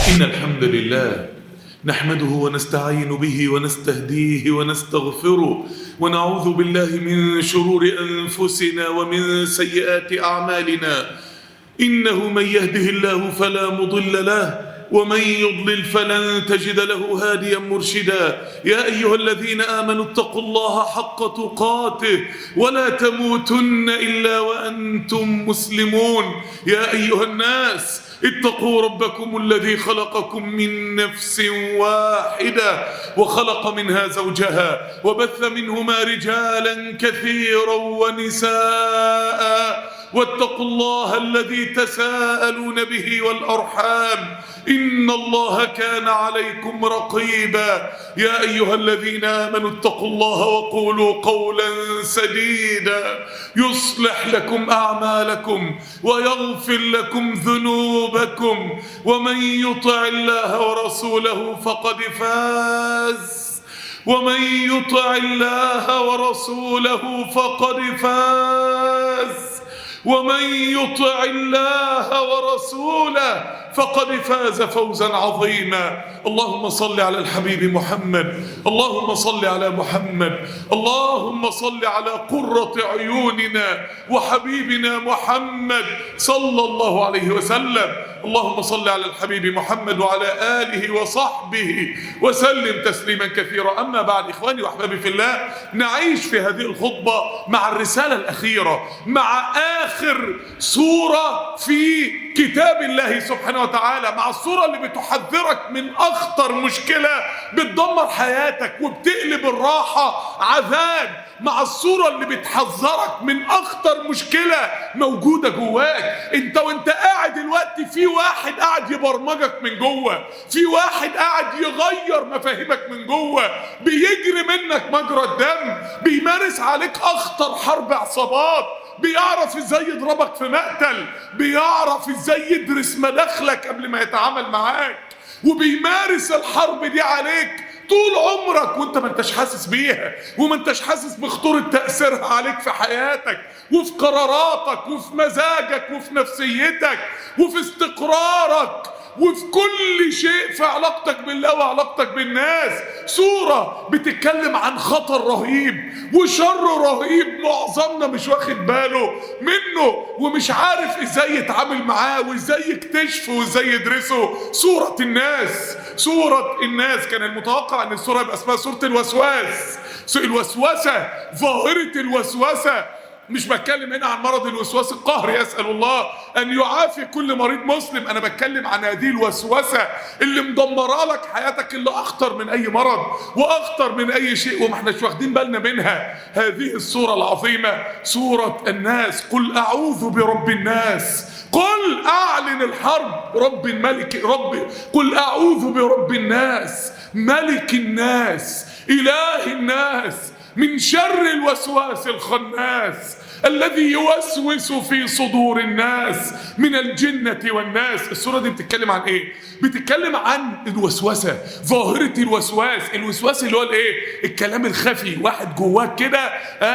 إن الحمد لله نحمده ونستعين به ونستهديه ونستغفره ونعوذ بالله من شرور أنفسنا ومن سيئات أعمالنا. إنه من يهده الله فلا مضل له ومن يضلل فلن تجد له هاديا مرشدا. يا أيها الذين آمنوا اتقوا الله حق تقاته ولا تموتن إلا وأنتم مسلمون. يا أيها الناس اتقوا ربكم الذي خلقكم من نفس واحدة وخلق منها زوجها وبث منهما رجالا كثيرا ونساء واتقوا الله الذي تساءلون به والأرحام إن الله كان عليكم رقيبا. يا أيها الذين آمنوا اتقوا الله وقولوا قولا سديدا يصلح لكم أعمالكم ويغفر لكم ذنوبكم ومن يطع الله ورسوله فقد فاز ومن يطع الله ورسوله فقد فاز ومن يطع الله ورسوله فقد فاز فوزا عظيما. اللهم صل على الحبيب محمد، اللهم صل على محمد، اللهم صل على قرة عيوننا وحبيبنا محمد صلى الله عليه وسلم. اللهم صل على الحبيب محمد وعلى آله وصحبه وسلم تسليما كثيرا. أما بعد، إخواني وأحبابي في الله، نعيش في هذه الخطبة مع الرسالة الأخيرة، مع آخر سورة في كتاب الله سبحانه وتعالى، مع السورة اللي بتحذرك من أخطر مشكلة بتدمر حياتك وبتقلب الراحة عذاب، مع الصورة اللي بتحذرك من أخطر مشكلة موجودة جواك. انت وانت قاعد دلوقتي في واحد قاعد يبرمجك من جوه، في واحد قاعد يغير مفاهيمك من جوه، بيجري منك مجرى الدم، بيمارس عليك أخطر حرب عصابات، بيعرف ازاي يضربك في مقتل، بيعرف ازاي يدرس مداخلك قبل ما يتعامل معاك، وبيمارس الحرب دي عليك طول عمرك وانت ما انتش حاسس بيها، وما انتش حاسس بخطورة تأثيرها عليك في حياتك وفي قراراتك وفي مزاجك وفي نفسيتك وفي استقرارك وفي كل شيء في علاقتك بالله وعلاقتك بالناس. سورة بتتكلم عن خطر رهيب وشر رهيب معظمنا مش واخد باله منه ومش عارف ازاي يتعامل معاه وازاي يكتشفه وازاي يدرسه. سورة الناس. سورة الناس كان المتوقع ان السورة يبقى اسمها سورة الوسواس، الوسوسة، ظاهرة الوسوسة. مش بتكلم هنا عن مرض الوسواس القهري، أسأل الله أن يعافي كل مريض مسلم. أنا بتكلم عن هذه الوسوسة اللي مدمرة لك حياتك، اللي أخطر من أي مرض وأخطر من أي شيء وما احناش واخدين بالنا منها. هذه السورة العظيمة سورة الناس. قل أعوذ برب الناس، قل أعلن الحرب، رب الملك، قل أعوذ برب الناس ملك الناس إله الناس من شر الوسواس الخناس الذي يوسوس في صدور الناس من الجنة والناس. السورة دي بتتكلم عن ايه؟ بتتكلم عن الوسوسة، ظاهرة الوسواس. الوسواس اللي هو الايه؟ الكلام الخفي، واحد جواك كده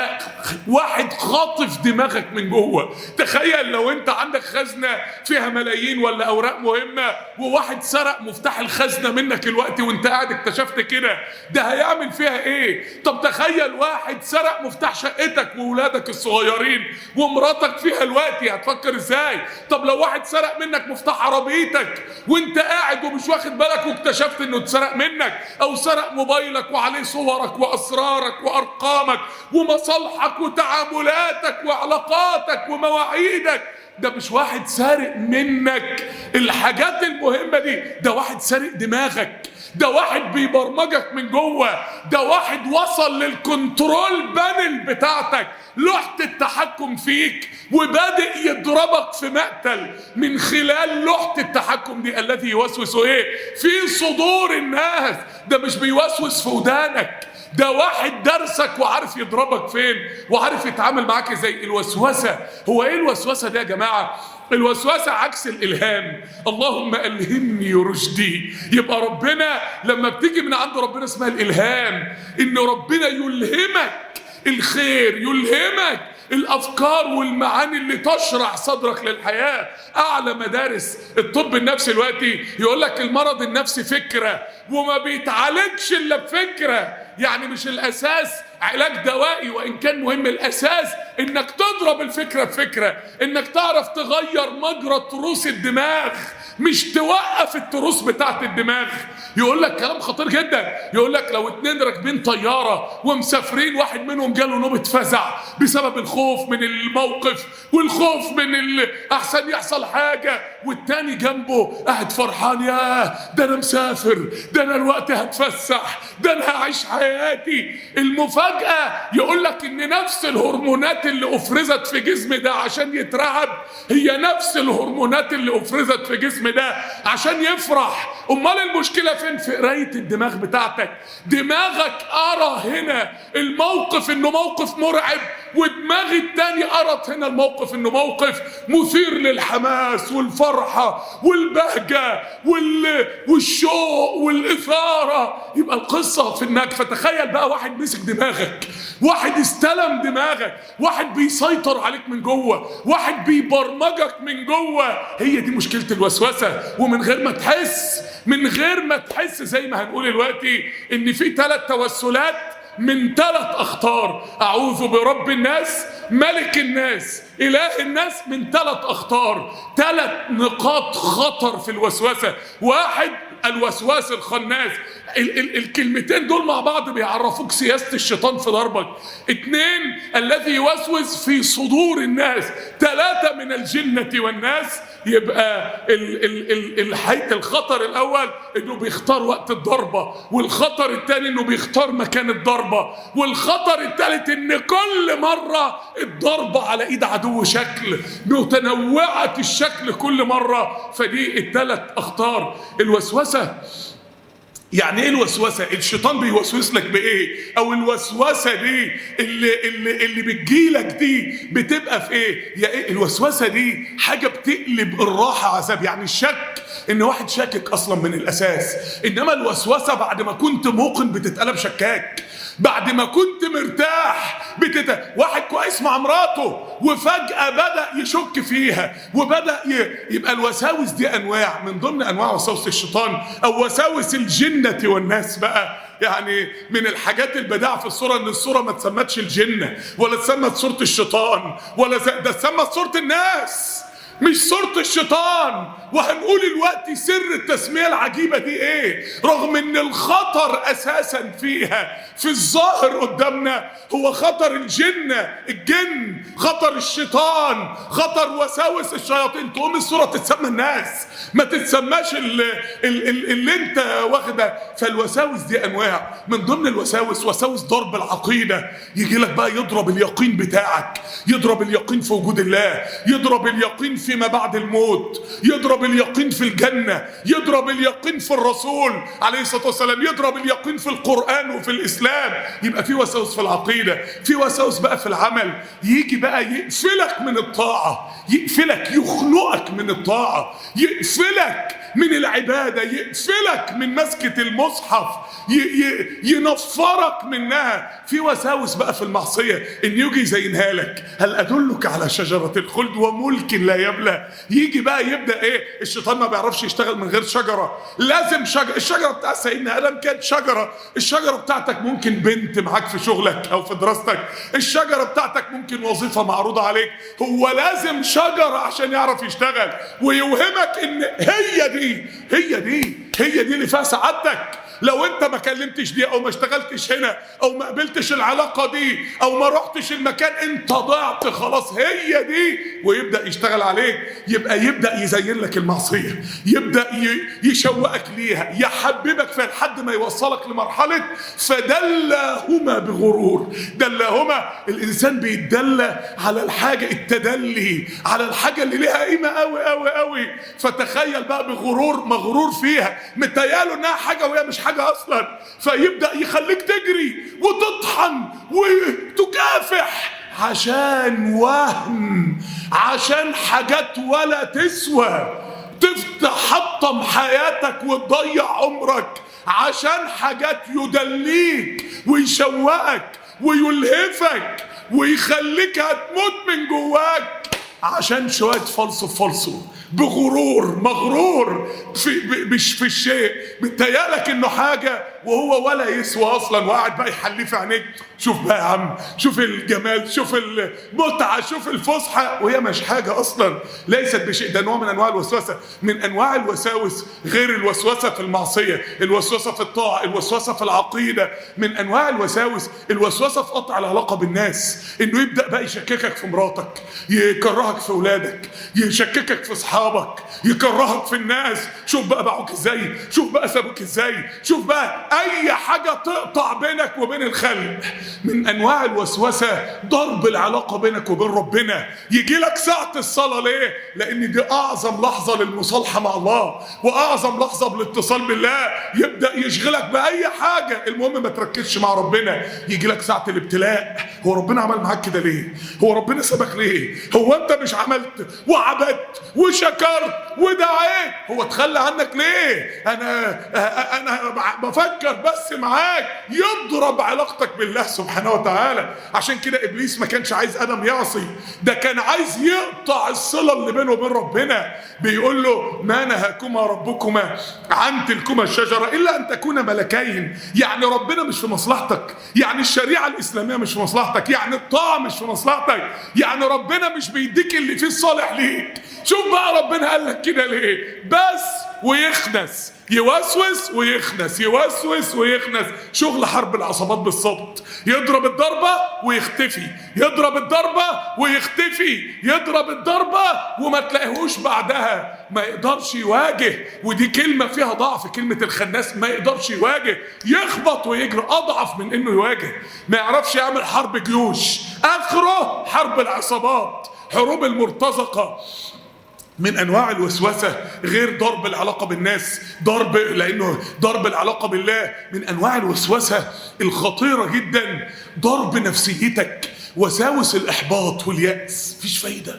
واحد خاطف دماغك من جوه. تخيل لو انت عندك خزنة فيها ملايين ولا اوراق مهمة وواحد سرق مفتاح الخزنة منك الوقت وانت قاعد اكتشفت كده، ده هيعمل فيها ايه؟ طب تخيل واحد سرق مفتاح شقتك وولادك الصغيرين ومراتك فيها الوقت، هتفكر ازاي؟ طب لو واحد سرق منك مفتاح عربيتك وانت قاعد ومش واخد بالك واكتشفت انه اتسرق منك، او سرق موبايلك وعليه صورك واسرارك وارقامك ومصالحك وتعاملاتك وعلاقاتك ومواعيدك، ده مش واحد سارق منك الحاجات المهمة دي، ده واحد سارق دماغك، ده واحد بيبرمجك من جوه، ده واحد وصل للكنترول بانل بتاعتك، لوحة التحكم فيك، وبادئ يضربك في مقتل من خلال لوحة التحكم دي الذي يوسوس ايه؟ في صدور الناس. ده مش بيوسوس في ودانك، ده واحد درسك وعارف يضربك فين وعارف يتعامل معاك ازاي. الوسوسة هو ايه؟ الوسوسة دي يا جماعة الوسوسة عكس الإلهام. اللهم ألهمني رشدي. يبقى ربنا لما بتيجي من عند ربنا اسمها الإلهام، إن ربنا يلهمك الخير، يلهمك الافكار والمعاني اللي تشرح صدرك للحياه. اعلى مدارس الطب النفسي دلوقتي يقول لك المرض النفسي فكره، وما بيتعالجش الا بفكره. يعني مش الاساس علاج دوائي، وان كان مهم، الاساس انك تضرب الفكره بفكره، انك تعرف تغير مجرى تروس الدماغ، مش توقف التروس بتاعت الدماغ. يقول لك كلام خطير جدا، يقول لك لو 2 راكبين طياره ومسافرين، واحد منهم جاله نوبه فزع بسبب الخوف من الموقف والخوف من احسن يحصل حاجه، والتاني جنبه قاعد فرحان، ياه ده انا مسافر، ده انا الوقت هتفسح، ده انا هعيش حياتي. المفاجاه يقول لك ان نفس الهرمونات اللي افرزت في جسم ده عشان يترعب هي نفس الهرمونات اللي افرزت في جسم ده عشان يفرح. امال المشكله فين؟ في قرايه الدماغ بتاعتك. دماغك ارى هنا الموقف انه موقف مرعب، ودماغ التاني قرت هنا الموقف انه موقف مثير للحماس والفرحه والبهجه والشوق والاثاره. يبقى القصه في انك فتخيل بقى واحد مسك دماغك، واحد استلم دماغك، واحد بيسيطر عليك من جوه، واحد بيبرمجك من جوه. هي دي مشكله الوسوسه. ومن غير ما تحس زي ما هنقول دلوقتي ان في 3 توسلات من 3 أخطار. أعوذ برب الناس، ملك الناس، إله الناس، من 3 أخطار، 3 نقاط خطر في الوسوسة. 1 الوسواس الخناس. الكلمتين دول مع بعض بيعرفوك سياسة الشيطان في ضربك. 2 الذي يوسوس في صدور الناس. 3 من الجنة والناس. يبقى الخطر الأول إنه بيختار وقت الضربة، والخطر الثاني إنه بيختار مكان الضربة، والخطر الثالث إن كل مرة الضربة على إيد عدو شكل متنوعة الشكل كل مرة. فدي ال3 أخطار. الوسوسة يعني ايه الوسوسه؟ الشيطان بيوسوس لك بايه؟ او الوسوسه دي اللي بتجيلك دي بتبقى في ايه؟ يا ايه الوسوسه دي؟ حاجه بتقلب الراحه عذاب. يعني الشك ان واحد شاكك اصلا من الاساس، انما الوسوسه بعد ما كنت موقن بتتقلب شكاك، بعد ما كنت مرتاح واحد كويس مع مراته وفجأة بدأ يشك فيها وبدأ يبقى الوساوس دي أنواع من ضمن أنواع وساوس الشيطان، أو وساوس الجنة والناس بقى. يعني من الحاجات البداعة في الصورة ان الصورة ما تسمتش الجنة ولا تسمت صورة الشيطان ده تسمت صورة الناس مش صورة الشيطان. وهنقول الوقت سر التسمية العجيبة دي ايه، رغم ان الخطر اساسا فيها في الظاهر قدامنا هو خطر الجن، خطر الشيطان، خطر وساوس الشياطين. تقوم الصورة تتسمى الناس، ما تتسماش اللي انت واخده. فالوساوس دي انواع. من ضمن الوساوس وساوس ضرب العقيدة. يجي لك بقى يضرب اليقين بتاعك، يضرب اليقين في وجود الله، يضرب اليقين فيما بعد الموت، يضرب اليقين في الجنة، يضرب اليقين في الرسول عليه الصلاة والسلام، يضرب اليقين في القرآن وفي الإسلام. يبقى في وساوس في العقيدة، في وساوس بقى في العمل. يجي بقى يقفلك من الطاعة، يقفلك، يخنقك من الطاعة، يقفلك من العبادة، يقفلك من مسكة المصحف، ينفرك منها. في وساوس بقى في المعصية ان يجي يزينها لك. هل ادلك على شجرة الخلد وملك لا يبلى؟ يجي بقى يبدأ ايه؟ الشيطان ما بيعرفش يشتغل من غير شجرة، لازم شجرة. الشجرة بتاع سيدنا آدم كانت شجرة. الشجرة بتاعتك ممكن بنت معاك في شغلك او في دراستك، الشجرة بتاعتك ممكن وظيفة معروضة عليك. هو لازم شجرة عشان يعرف يشتغل ويوهمك ان هي دي اللي فيها سعادتك. لو انت ما كلمتش دي او ما اشتغلتش هنا او ما قبلتش العلاقة دي او ما رحتش المكان، انت ضعت خلاص، هي دي. ويبدأ يشتغل عليك، يبدأ يزين لك المعصية، يبدأ يشوقك ليها، يحببك فيها لحد ما يوصلك لمرحلة فدلهما بغرور. دلهما، الانسان بيتدلى على الحاجة، التدلي على الحاجة اللي ليها قيمة قوي قوي قوي. فتخيل بقى بغرور، مغرور فيها، متهيأله انها حاجة وهي مش حاجة اصلا. فيبدأ يخليك تجري وتطحن وتكافح عشان وهم، عشان حاجات ولا تسوى، تحطم حياتك وتضيع عمرك عشان حاجات يدليك ويشوقك ويلهفك ويخليك هتموت من جواك عشان شوية فلسو بغرور مغرور مش في الشيء، متهيألك انه حاجة وهو ولا يسوى اصلا، وقاعد بقى يحليه في عينيك. شوف بقى يا عم، شوف الجمال، شوف المتعة، شوف الفسحة، وهي مش حاجة اصلا، ليست بشيء. ده نوع من انواع الوسوسة، من انواع الوساوس، غير الوسوسة في المعصية، الوسوسة في الطاعة، الوسوسة في العقيدة. من انواع الوساوس الوسوسة في قطع العلاقة بالناس، انه يبدأ بقى يشككك في مراتك، يكرهك في اولادك، يشككك في اصحابك، يكرهك في الناس. شوف بقى باعوك ازاي، شوف بقى سابوك ازاي، شوف بقى اي حاجة تقطع بينك وبين الخلق. من انواع الوسوسة ضرب العلاقة بينك وبين ربنا. يجي لك ساعة الصلاة ليه؟ لان دي اعظم لحظة للمصالحة مع الله، واعظم لحظة بالاتصال بالله. يبدأ يشغلك باي حاجة، المهم ما تركزش مع ربنا. يجي لك ساعة الابتلاء، هو ربنا عمل معاك كده ليه؟ هو ربنا سابك ليه؟ هو انت مش عملت وعبدت وشكرت ودعيت؟ هو تخلى عنك ليه؟ انا بفكر بس معاك. يضرب علاقتك بالله سبحانه وتعالى. عشان كده ابليس ما كانش عايز ادم يعصي، ده كان عايز يقطع الصله اللي بينه وبين ربنا. بيقول له ما نهاكما ربكما عن تلكما الشجره الا ان تكونا ملكين. يعني ربنا مش في مصلحتك، يعني الشريعه الاسلاميه مش في مصلحتك، يعني الطاعه مش في مصلحتك، يعني ربنا مش بيديك اللي فيه الصالح ليك. شوف بقى ربنا قال لك كده ليه؟ بس ويخنس، يوسوس ويخنس، يوسوس ويخنس. شغل حرب العصابات بالظبط. يضرب الضربة ويختفي، يضرب الضربة ويختفي، يضرب الضربة وما تلاقيهوش بعدها. ما يقدرش يواجه، ودي كلمة فيها ضعف، كلمة الخناس. ما يقدرش يواجه، يخبط ويجري، أضعف من إنه يواجه. ما يعرفش يعمل حرب جيوش، آخره حرب العصابات، حروب المرتزقة. من انواع الوسوسه غير ضرب العلاقه بالناس، لانه ضرب العلاقه بالله من انواع الوسوسه الخطيره جدا. ضرب نفسيتك، وساوس الاحباط والياس. مفيش فايده،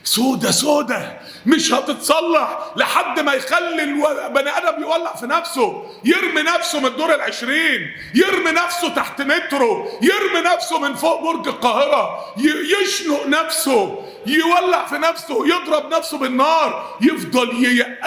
سودة مش هتتصلح لحد ما يخلي بني ادم يولع في نفسه، يرمي نفسه من الدور 20، يرمي نفسه تحت مترو، يرمي نفسه من فوق برج القاهرة، يشنق نفسه، يولع في نفسه، يضرب نفسه بالنار. يفضل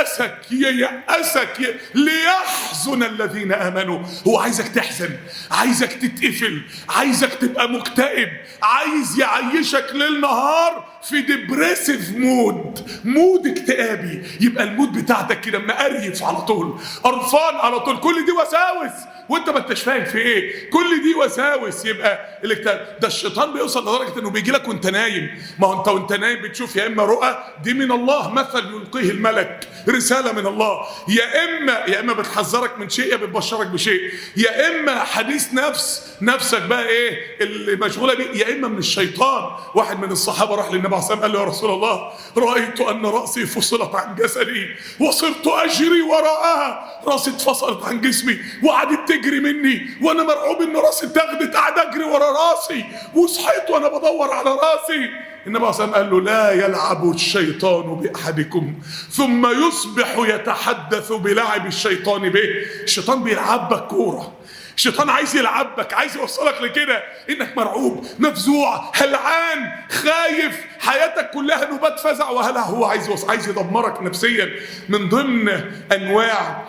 ييأسك ليحزن الذين آمنوا. هو عايزك تحزن، عايزك تتقفل، عايزك تبقى مكتئب، عايز يعيشك ليل نهار في ديبريسيف مود اكتئابي. يبقى المود بتاعتك كده مقريف على طول، قرفان على طول. كل دي وساوس وانت ما انتش فاهم في ايه. كل دي وساوس. يبقى الاكتئاب ده الشيطان بيوصل لدرجه انه بيجي لك وانت نايم. ما هو انت وانت نايم بتشوف يا اما رؤى دي من الله، مثل يلقيه الملك، رساله من الله، يا اما بتحذرك من شيء، يا بتبشرك بشيء، يا اما حديث نفسك بقى ايه اللي مشغوله بيه، يا اما من الشيطان. واحد من الصحابه راح للنبي عليه الصلاه والسلام قال له يا رسول الله رايت ان راسي فصلت عن جسدي وصرت اجري وراءها. راسي اتفصلت عن جسمي وقعدت تجري مني، وانا مرعوب ان راسي اتاخدت، قاعد اجري ورا راسي، وصحيت وانا بدور على راسي. النبي عليه الصلاه والسلام قال له لا يلعب الشيطان باحدكم ثم يصبح يتحدث بلعب الشيطان به. الشيطان بيلعبك كوره، الشيطان عايز يلعبك، عايز يوصلك لكده انك مرعوب، مفزوع، هلعان، خايف، حياتك كلها نوبات فزع وهلع. هو عايز يدمرك نفسيا. من ضمن انواع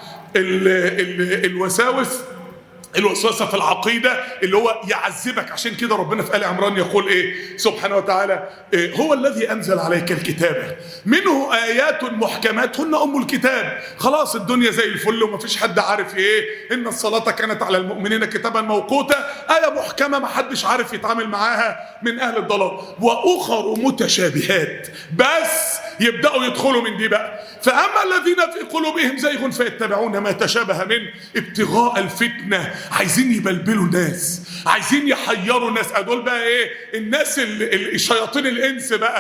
الوسوسة في العقيدة اللي هو يعذبك. عشان كده ربنا في آل عمران يقول ايه سبحانه وتعالى هو الذي أنزل عليك الكتاب منه آيات محكمات هن أم الكتاب. خلاص الدنيا زي الفل ومفيش حد عارف ايه. إن الصلاة كانت على المؤمنين كتابا موقوتا، آية محكمة محدش عارف يتعامل معاها من أهل الضلال. وأخر متشابهات، بس يبدأوا يدخلوا من دي بقى. فأما الذين في قلوبهم زيغ فيتبعون ما تشابه من ابتغاء الفتنة. عايزين يبلبلوا الناس، عايزين يحيروا الناس. دول بقى ايه؟ الناس شياطين الانس بقى.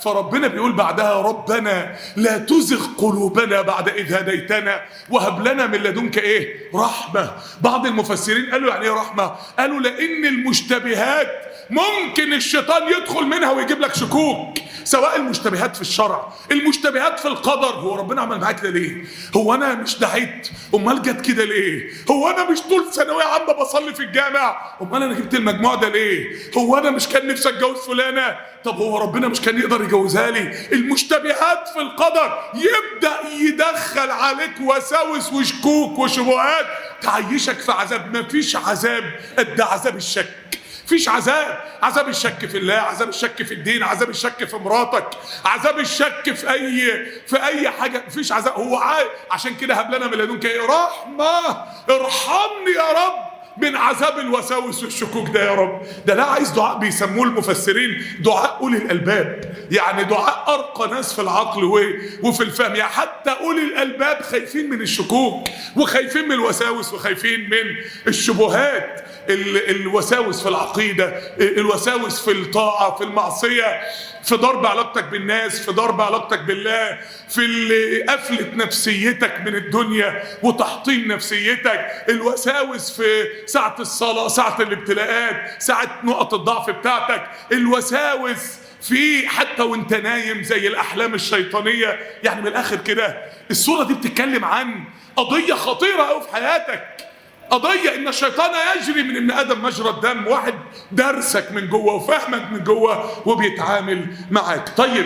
فربنا بيقول بعدها ربنا لا تزغ قلوبنا بعد إذ هديتنا وهب لنا من لدنك ايه؟ رحمة. بعض المفسرين قالوا يعني ايه رحمة؟ قالوا لأن المشتبهات ممكن الشيطان يدخل منها ويجيب لك شكوك، سواء المشتبهات في الشرع، المشتبهات في القدر. هو ربنا عمل معاك كده ليه؟ هو انا مش دعيت؟ امال جت كده ليه؟ هو انا مش طول ثانويه عامه بصلي في الجامع؟ امال انا جبت المجموع ده ليه؟ هو انا مش كان نفسي اتجوز فلانه؟ طب هو ربنا مش كان يقدر يجوزها لي؟ المشتبهات في القدر يبدا يدخل عليك وساوس وشكوك وشبهات تعيشك في عذاب. مفيش عذاب قد عذاب الشك. فيش عذاب الشك في الله، عذاب الشك في الدين، عذاب الشك في مراتك، عذاب الشك في اي حاجه. مفيش عذاب. هو عشان كده هب لنا من لدنك ايه؟ رحمه. ارحمني يا رب من عذاب الوساوس والشكوك ده يا رب. ده عايز دعاء بيسموه المفسرين دعاء اولي الالباب، يعني دعاء ارقى ناس في العقل وفي الفهم. يعني حتى اولي الالباب خايفين من الشكوك وخايفين من الوساوس وخايفين من الشبهات. الوساوس في العقيده، الوساوس في الطاعه، في المعصيه، في ضرب علاقتك بالناس، في ضرب علاقتك بالله، في قفلة نفسيتك من الدنيا وتحطيم نفسيتك، الوساوس في ساعة الصلاة، ساعة الابتلاءات، ساعة نقط الضعف بتاعتك، الوساوس في حتى وانت نايم زي الأحلام الشيطانية. يعني من الآخر كده السورة دي بتتكلم عن قضية خطيرة أوي في حياتك، قضية ان الشيطان يجري من ابن ادم مجرى الدم. واحد درسك من جوه وفهمك من جوه وبيتعامل معاك. طيب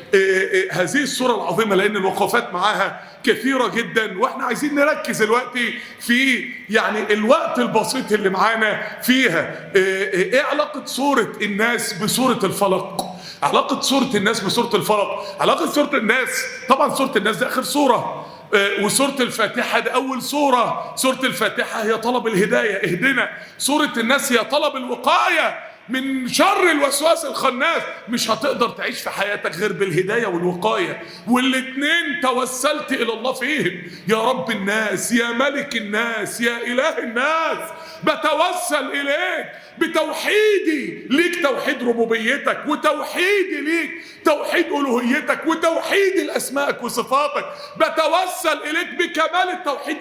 هذه السورة العظيمة لان الوقفات معاها كثيرة جدا، واحنا عايزين نركز الوقت في يعني الوقت البسيط اللي معانا فيها. ايه علاقة سورة الناس بسورة الفلق؟ علاقة سورة الناس بسورة الفلق، علاقة سورة الناس، طبعا سورة الناس ده اخر سورة، وسورة الفاتحة ده أول سورة. سورة الفاتحة هي طلب الهداية، اهدنا. سورة الناس هي طلب الوقاية من شر الوسواس الخناس. مش هتقدر تعيش في حياتك غير بالهداية والوقاية، والاتنين توسلت إلى الله فيهم. يا رب الناس، يا ملك الناس، يا إله الناس، بتوسل إليك بتوحيدي ليك، توحيد ربوبيتك، وتوحيدي ليك توحيد ألوهيتك، وتوحيد الأسماء وصفاتك. بتوسل إليك بكمال التوحيد.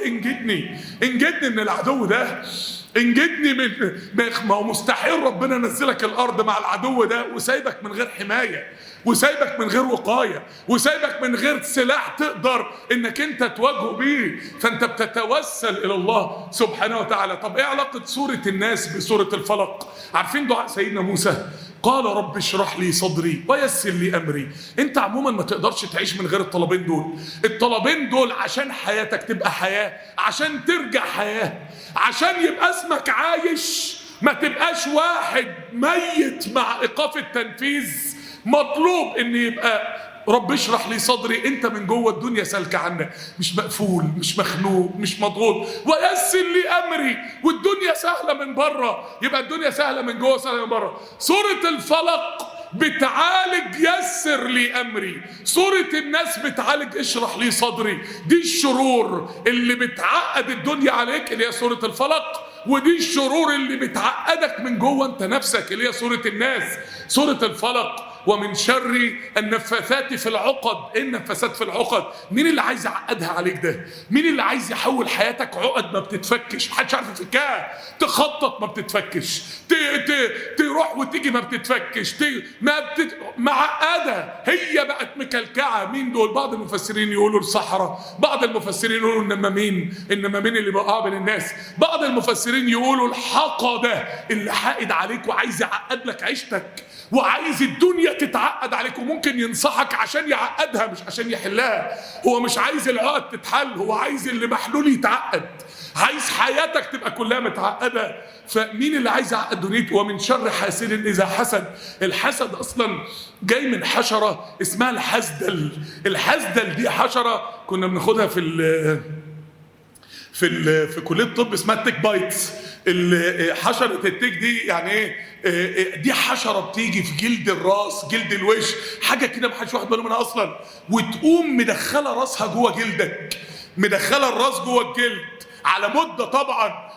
انجدني من العدو ده، انجدني من ما هو مستحيل ربنا نزلك الأرض مع العدو ده وسايبك من غير حماية، وسايبك من غير وقاية، وسايبك من غير سلاح تقدر انك انت تواجهه بيه. فانت بتتوسل الى الله سبحانه وتعالى. طب ايه علاقة سورة الناس بسورة الفلق؟ عارفين دعاء سيدنا موسى؟ قال رب اشرح لي صدري ويسر لي امري. انت عموما ما تقدرش تعيش من غير الطلبين دول. الطلبين دول عشان حياتك تبقى حياة، عشان ترجع حياة، عشان يبقى اسمك عايش، ما تبقاش واحد ميت مع ايقاف التنفيذ. مطلوب ان يبقى رب اشرح لي صدري، انت من جوه الدنيا سالكه عنك، مش مقفول، مش مخنوق، مش مضغوط. ويسر لي امري، والدنيا سهله من بره، يبقى الدنيا سهله من جوه سهله من بره. سوره الفلق بتعالج يسر لي امري، سوره الناس بتعالج اشرح لي صدري. دي الشرور اللي بتعقد الدنيا عليك اللي هي سوره الفلق، ودي الشرور اللي بتعقدك من جوه انت نفسك اللي هي سوره الناس. سوره الفلق ومن شر النفاثات في العقد. ايه النفاثات في العقد؟ مين اللي عايز يعقدها عليك ده؟ مين اللي عايز يحول حياتك عقد ما بتتفكش، محدش عارف يفكها؟ تخطط ما بتتفكش، تروح وتيجي ما بتتفكش، معقده، هي بقت مكلكعه. مين دول؟ بعض المفسرين يقولوا الصحراء، بعض المفسرين يقولوا النمامين اللي بقى بين الناس، بعض المفسرين يقولوا الحقده اللي حائد عليك وعايز يعقد لك عيشتك، وعايز الدنيا تتعقد عليك، وممكن ينصحك عشان يعقدها مش عشان يحلها. هو مش عايز العقد تتحل، هو عايز اللي محلول يتعقد، عايز حياتك تبقى كلها متعقدة. فمين اللي عايز يعقد دنيته؟ ومن شر حاسد إذا حسد. الحسد أصلا جاي من حشرة اسمها الحسدل. الحسدل دي حشرة كنا بناخدها في كلية الطب اسمها التيك بايتس. حشرة التيك دي يعني ايه؟ دي حشرة بتيجي في جلد الراس، جلد الوش، حاجة كده محدش واخد باله منها اصلا، وتقوم مدخلة راسها جوه جلدك، مدخلة الراس جوه الجلد على مدة طبعا،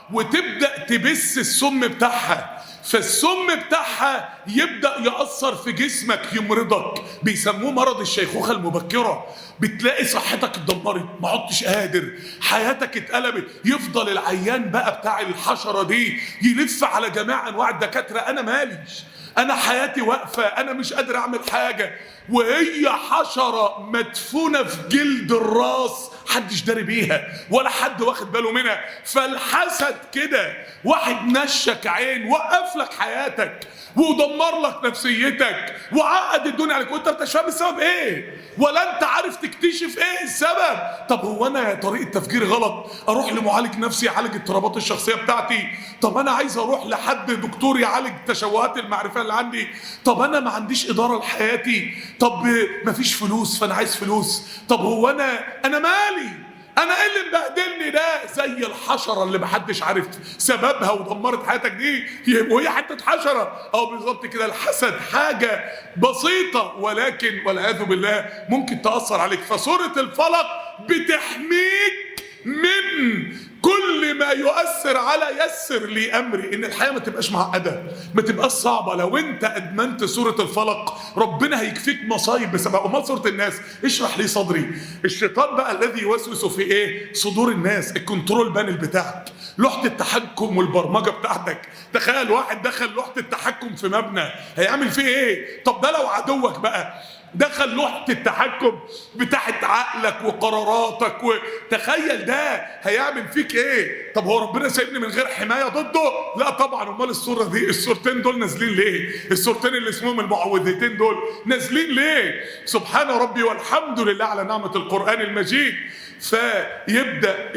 وتبدأ تبث السم بتاعها، فالسم بتاعها يبدأ يأثر في جسمك يمرضك، بيسموه مرض الشيخوخة المبكرة. بتلاقي صحتك اتدمرت، ما عدتش قادر، حياتك اتقلبت. يفضل العيان بقى بتاع الحشرة دي يلف على جميع انواع الدكاترة، انا ماليش، انا حياتي واقفة، انا مش قادر اعمل حاجة، وهي حشرة مدفونة في جلد الراس، حدش داري بيها ولا حد واخد باله منها. فالحسد كده، واحد نشك عين، وقف لك حياتك ودمر لك نفسيتك وعقد الدنيا عليك، وانت مش فاهم السبب ايه، ولا انت عارف تكتشف ايه السبب. طب هو انا طريقه تفكيري غلط، اروح لمعالج نفسي يعالج اضطرابات الشخصيه بتاعتي؟ طب انا عايز اروح لحد دكتور يعالج تشوهات المعرفه اللي عندي؟ طب انا ما عنديش اداره لحياتي؟ طب مفيش فلوس فانا عايز فلوس؟ طب هو انا مالي، انا ايه اللي مبهدلني ده؟ زي الحشره اللي محدش عارف سببها ودمرت حياتك دي، وهي حته حشره. او بالظبط كده الحسد حاجه بسيطه ولكن والعياذ بالله ممكن تاثر عليك. فسوره الفلق بتحميك من كل ما يؤثر على يسر لي امري، ان الحياه ما تبقاش معقده، ما تبقاش صعبه. لو انت ادمنت سوره الفلق ربنا هيكفيك مصايب بسبب. امال سوره الناس اشرح لي صدري، الشيطان بقى الذي يوسوس في ايه؟ صدور الناس، الكنترول بانل بتاعك، لوحه التحكم والبرمجه بتاعتك. تخيل واحد دخل لوحه التحكم في مبنى، هيعمل فيه ايه؟ طب ده لو عدوك بقى دخل لوحة التحكم بتاعت عقلك وقراراتك، وتخيل ده هيعمل فيك ايه؟ طب هو ربنا سايبني من غير حماية ضده؟ لا طبعا. امال السورة دي، السورتين دول نازلين ليه؟ السورتين اللي اسمهم المعوذتين دول نازلين ليه؟ سبحان ربي والحمد لله على نعمة القرآن المجيد. فيبدأ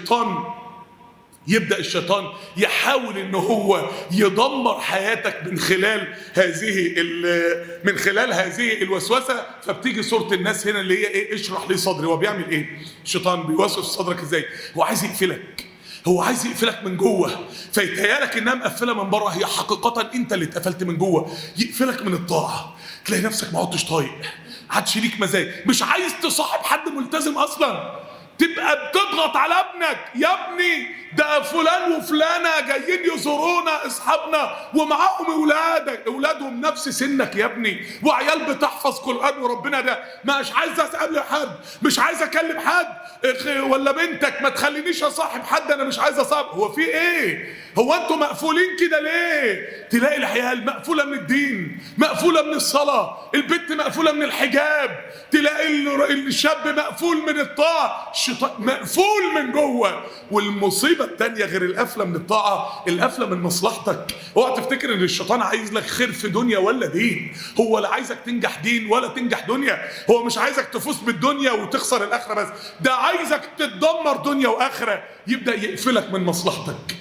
الشيطان يحاول ان هو يدمر حياتك من خلال هذه الوسوسه. فبتيجي سوره الناس هنا اللي هي ايه؟ اشرح لي صدري. هو بيعمل ايه الشيطان؟ بيوسوس صدرك ازاي؟ هو عايز يقفلك، هو عايز يقفلك من جوه، فيتهيألك انها مقفله من بره، هي حقيقه انت اللي اتقفلت من جوه. يقفلك من الطاعه، تلاقي نفسك ما عدتش طايق، عادش ليك مزاج، مش عايز تصاحب حد ملتزم اصلا، تبقى بتضغط على ابنك، يا ابني ده فلان وفلانة جايين يزورونا اصحابنا ومعاهم اولادهم نفس سنك يا ابني، وعيال بتحفظ قرآن وربنا، ده مش عايز اسال حد، مش عايز اكلم حد، ولا بنتك ما تخلينيش اصاحب حد، انا مش عايز اصاحب. هو في ايه؟ هو انتوا مقفولين كده ليه؟ تلاقي العيال مقفوله من الدين، مقفوله من الصلاه، البنت مقفوله من الحجاب، تلاقي الشاب مقفول من الطاعه، الشيطان مقفول من جوه. والمصيبه الثانيه غير القفله من الطاعه، القفله من مصلحتك. اوعى تفتكر ان الشيطان عايز لك خير في دنيا ولا دين، هو لا عايزك تنجح دين ولا تنجح دنيا، هو مش عايزك تفوز بالدنيا وتخسر الاخره بس، ده عايزك تتدمر دنيا واخره. يبدا يقفلك من مصلحتك،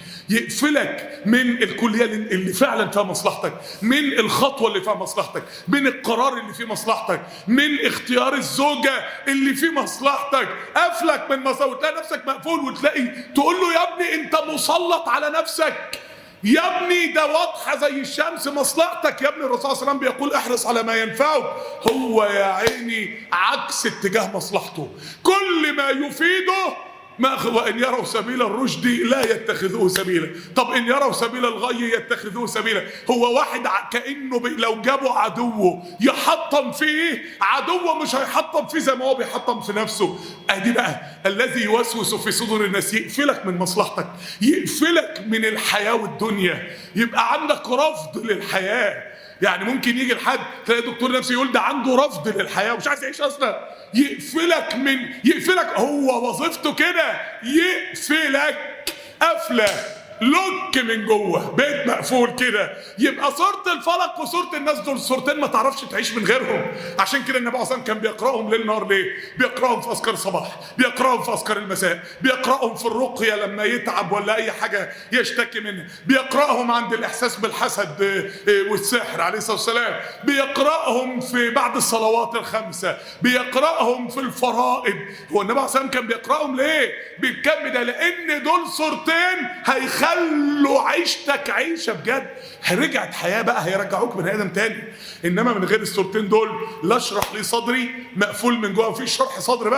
يقفلك من الكليه اللي فعلا فيها مصلحتك، من الخطوه اللي فيها مصلحتك، من القرار اللي فيه مصلحتك، من اختيار الزوجه اللي فيه مصلحتك. قفلك من مصلحتك، وتلاقي نفسك مقفول، وتلاقي تقول له يا ابني انت مسلط على نفسك، يا ابني ده واضحه زي الشمس مصلحتك. يا ابني الرسول صلى الله عليه وسلم بيقول احرص على ما ينفعك، هو يا عيني عكس اتجاه مصلحته، كل ما يفيده وإن يروا سبيل الرشد لا يتخذوه سبيلا. طب إن يروا سبيل الغي يتخذوه سبيلا. هو واحد كأنه لو جابوا عدوه يحطم فيه، عدوه مش هيحطم فيه زي ما هو بيحطم في نفسه. ادي بقى الذي يوسوس في صدور الناس، يقفلك من مصلحتك، يقفلك من الحياة والدنيا، يبقى عندك رفض للحياة. يعني ممكن يجي لحد تلاقي دكتور نفسي يقول ده عنده رفض للحياة ومش عايز يعيش اصلا، يقفلك هو وظيفته كده، يقفلك قفله لوك من جوه، بيت مقفول كده. يبقى سورة الفلق وسورة الناس دول سورتين ما تعرفش تعيش من غيرهم. عشان كده النبي اصلا كان بيقراهم ليل نهار. ليه؟ بيقراهم في اذكار الصباح، بيقراهم في اذكار المساء، بيقراهم في الرقيه لما يتعب ولا اي حاجه يشتكي منها، بيقراهم عند الاحساس بالحسد والسحر عليه الصلاه والسلام، بيقراهم في بعد الصلوات الخمسه، بيقراهم في الفرائض. هو النبي اصلا كان بيقراهم ليه؟ بالكم ده لان دول سورتين هيخلوا عيشتك عيشه بجد، رجعت حياه بقى، هيرجعوك بني ادم تاني. انما من غير السورتين دول، لا اشرح لي صدري مقفول من جوه، مفيش شرح صدر بقى،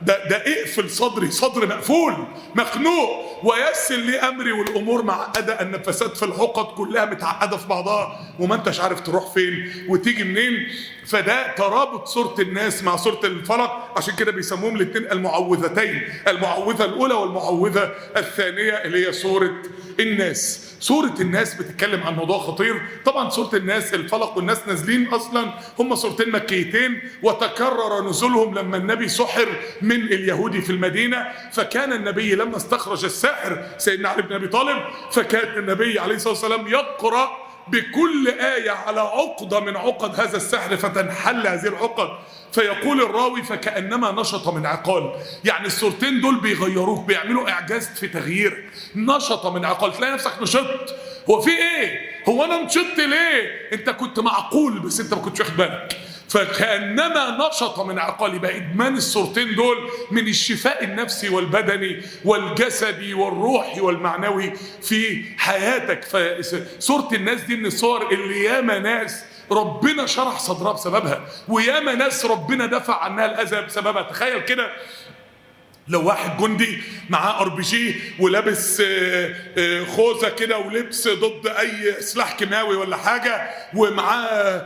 ده اقفل صدري، صدر مقفول مخنوق، ويسر لي امري والامور معقده، النفسات في العقد كلها متعقده في بعضها وما انتش عارف تروح فين وتيجي منين. فده ترابط سوره الناس مع سوره الفلق، عشان كده بيسموهم الاثنين المعوذتين، المعوذه الاولى والمعوذه الثانيه اللي هي سوره الناس. سورة الناس بتتكلم عن موضوع خطير. طبعا سورة الناس، الفلق والناس نازلين اصلا هم سورتين مكيتين، وتكرر نزولهم لما النبي سحر من اليهودي في المدينة. فكان النبي لما استخرج الساحر سيدنا علي بن ابي طالب، فكان النبي عليه الصلاة والسلام يقرأ بكل آية على عقدة من عقد هذا السحر فتنحل هذه العقد، فيقول الراوي فكأنما نشط من عقال. يعني السورتين دول بيغيروك، بيعملوا إعجاز في تغيير. نشط من عقال، تلاقي نفسك نشطت. هو في إيه؟ هو أنا نشطت ليه؟ أنت كنت معقول بس أنت ما كنتش واخد بالك. فكأنما نشط من عقال. يبقى إدمان السورتين دول من الشفاء النفسي والبدني والجسدي والروحي والمعنوي في حياتك. فسورة الناس دي من الصور اللي ياما ناس ربنا شرح صدرها بسببها، وياما ناس ربنا دفع عنها الأذى بسببها. تخيل كده لو واحد جندي معاه RPG ولابس خوذه كده ولبس ضد اي سلاح كيماوي ولا حاجه، ومعاه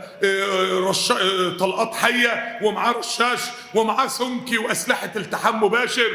طلقات حيه، ومعاه رشاش، ومعاه سمكي واسلحه التحام مباشر،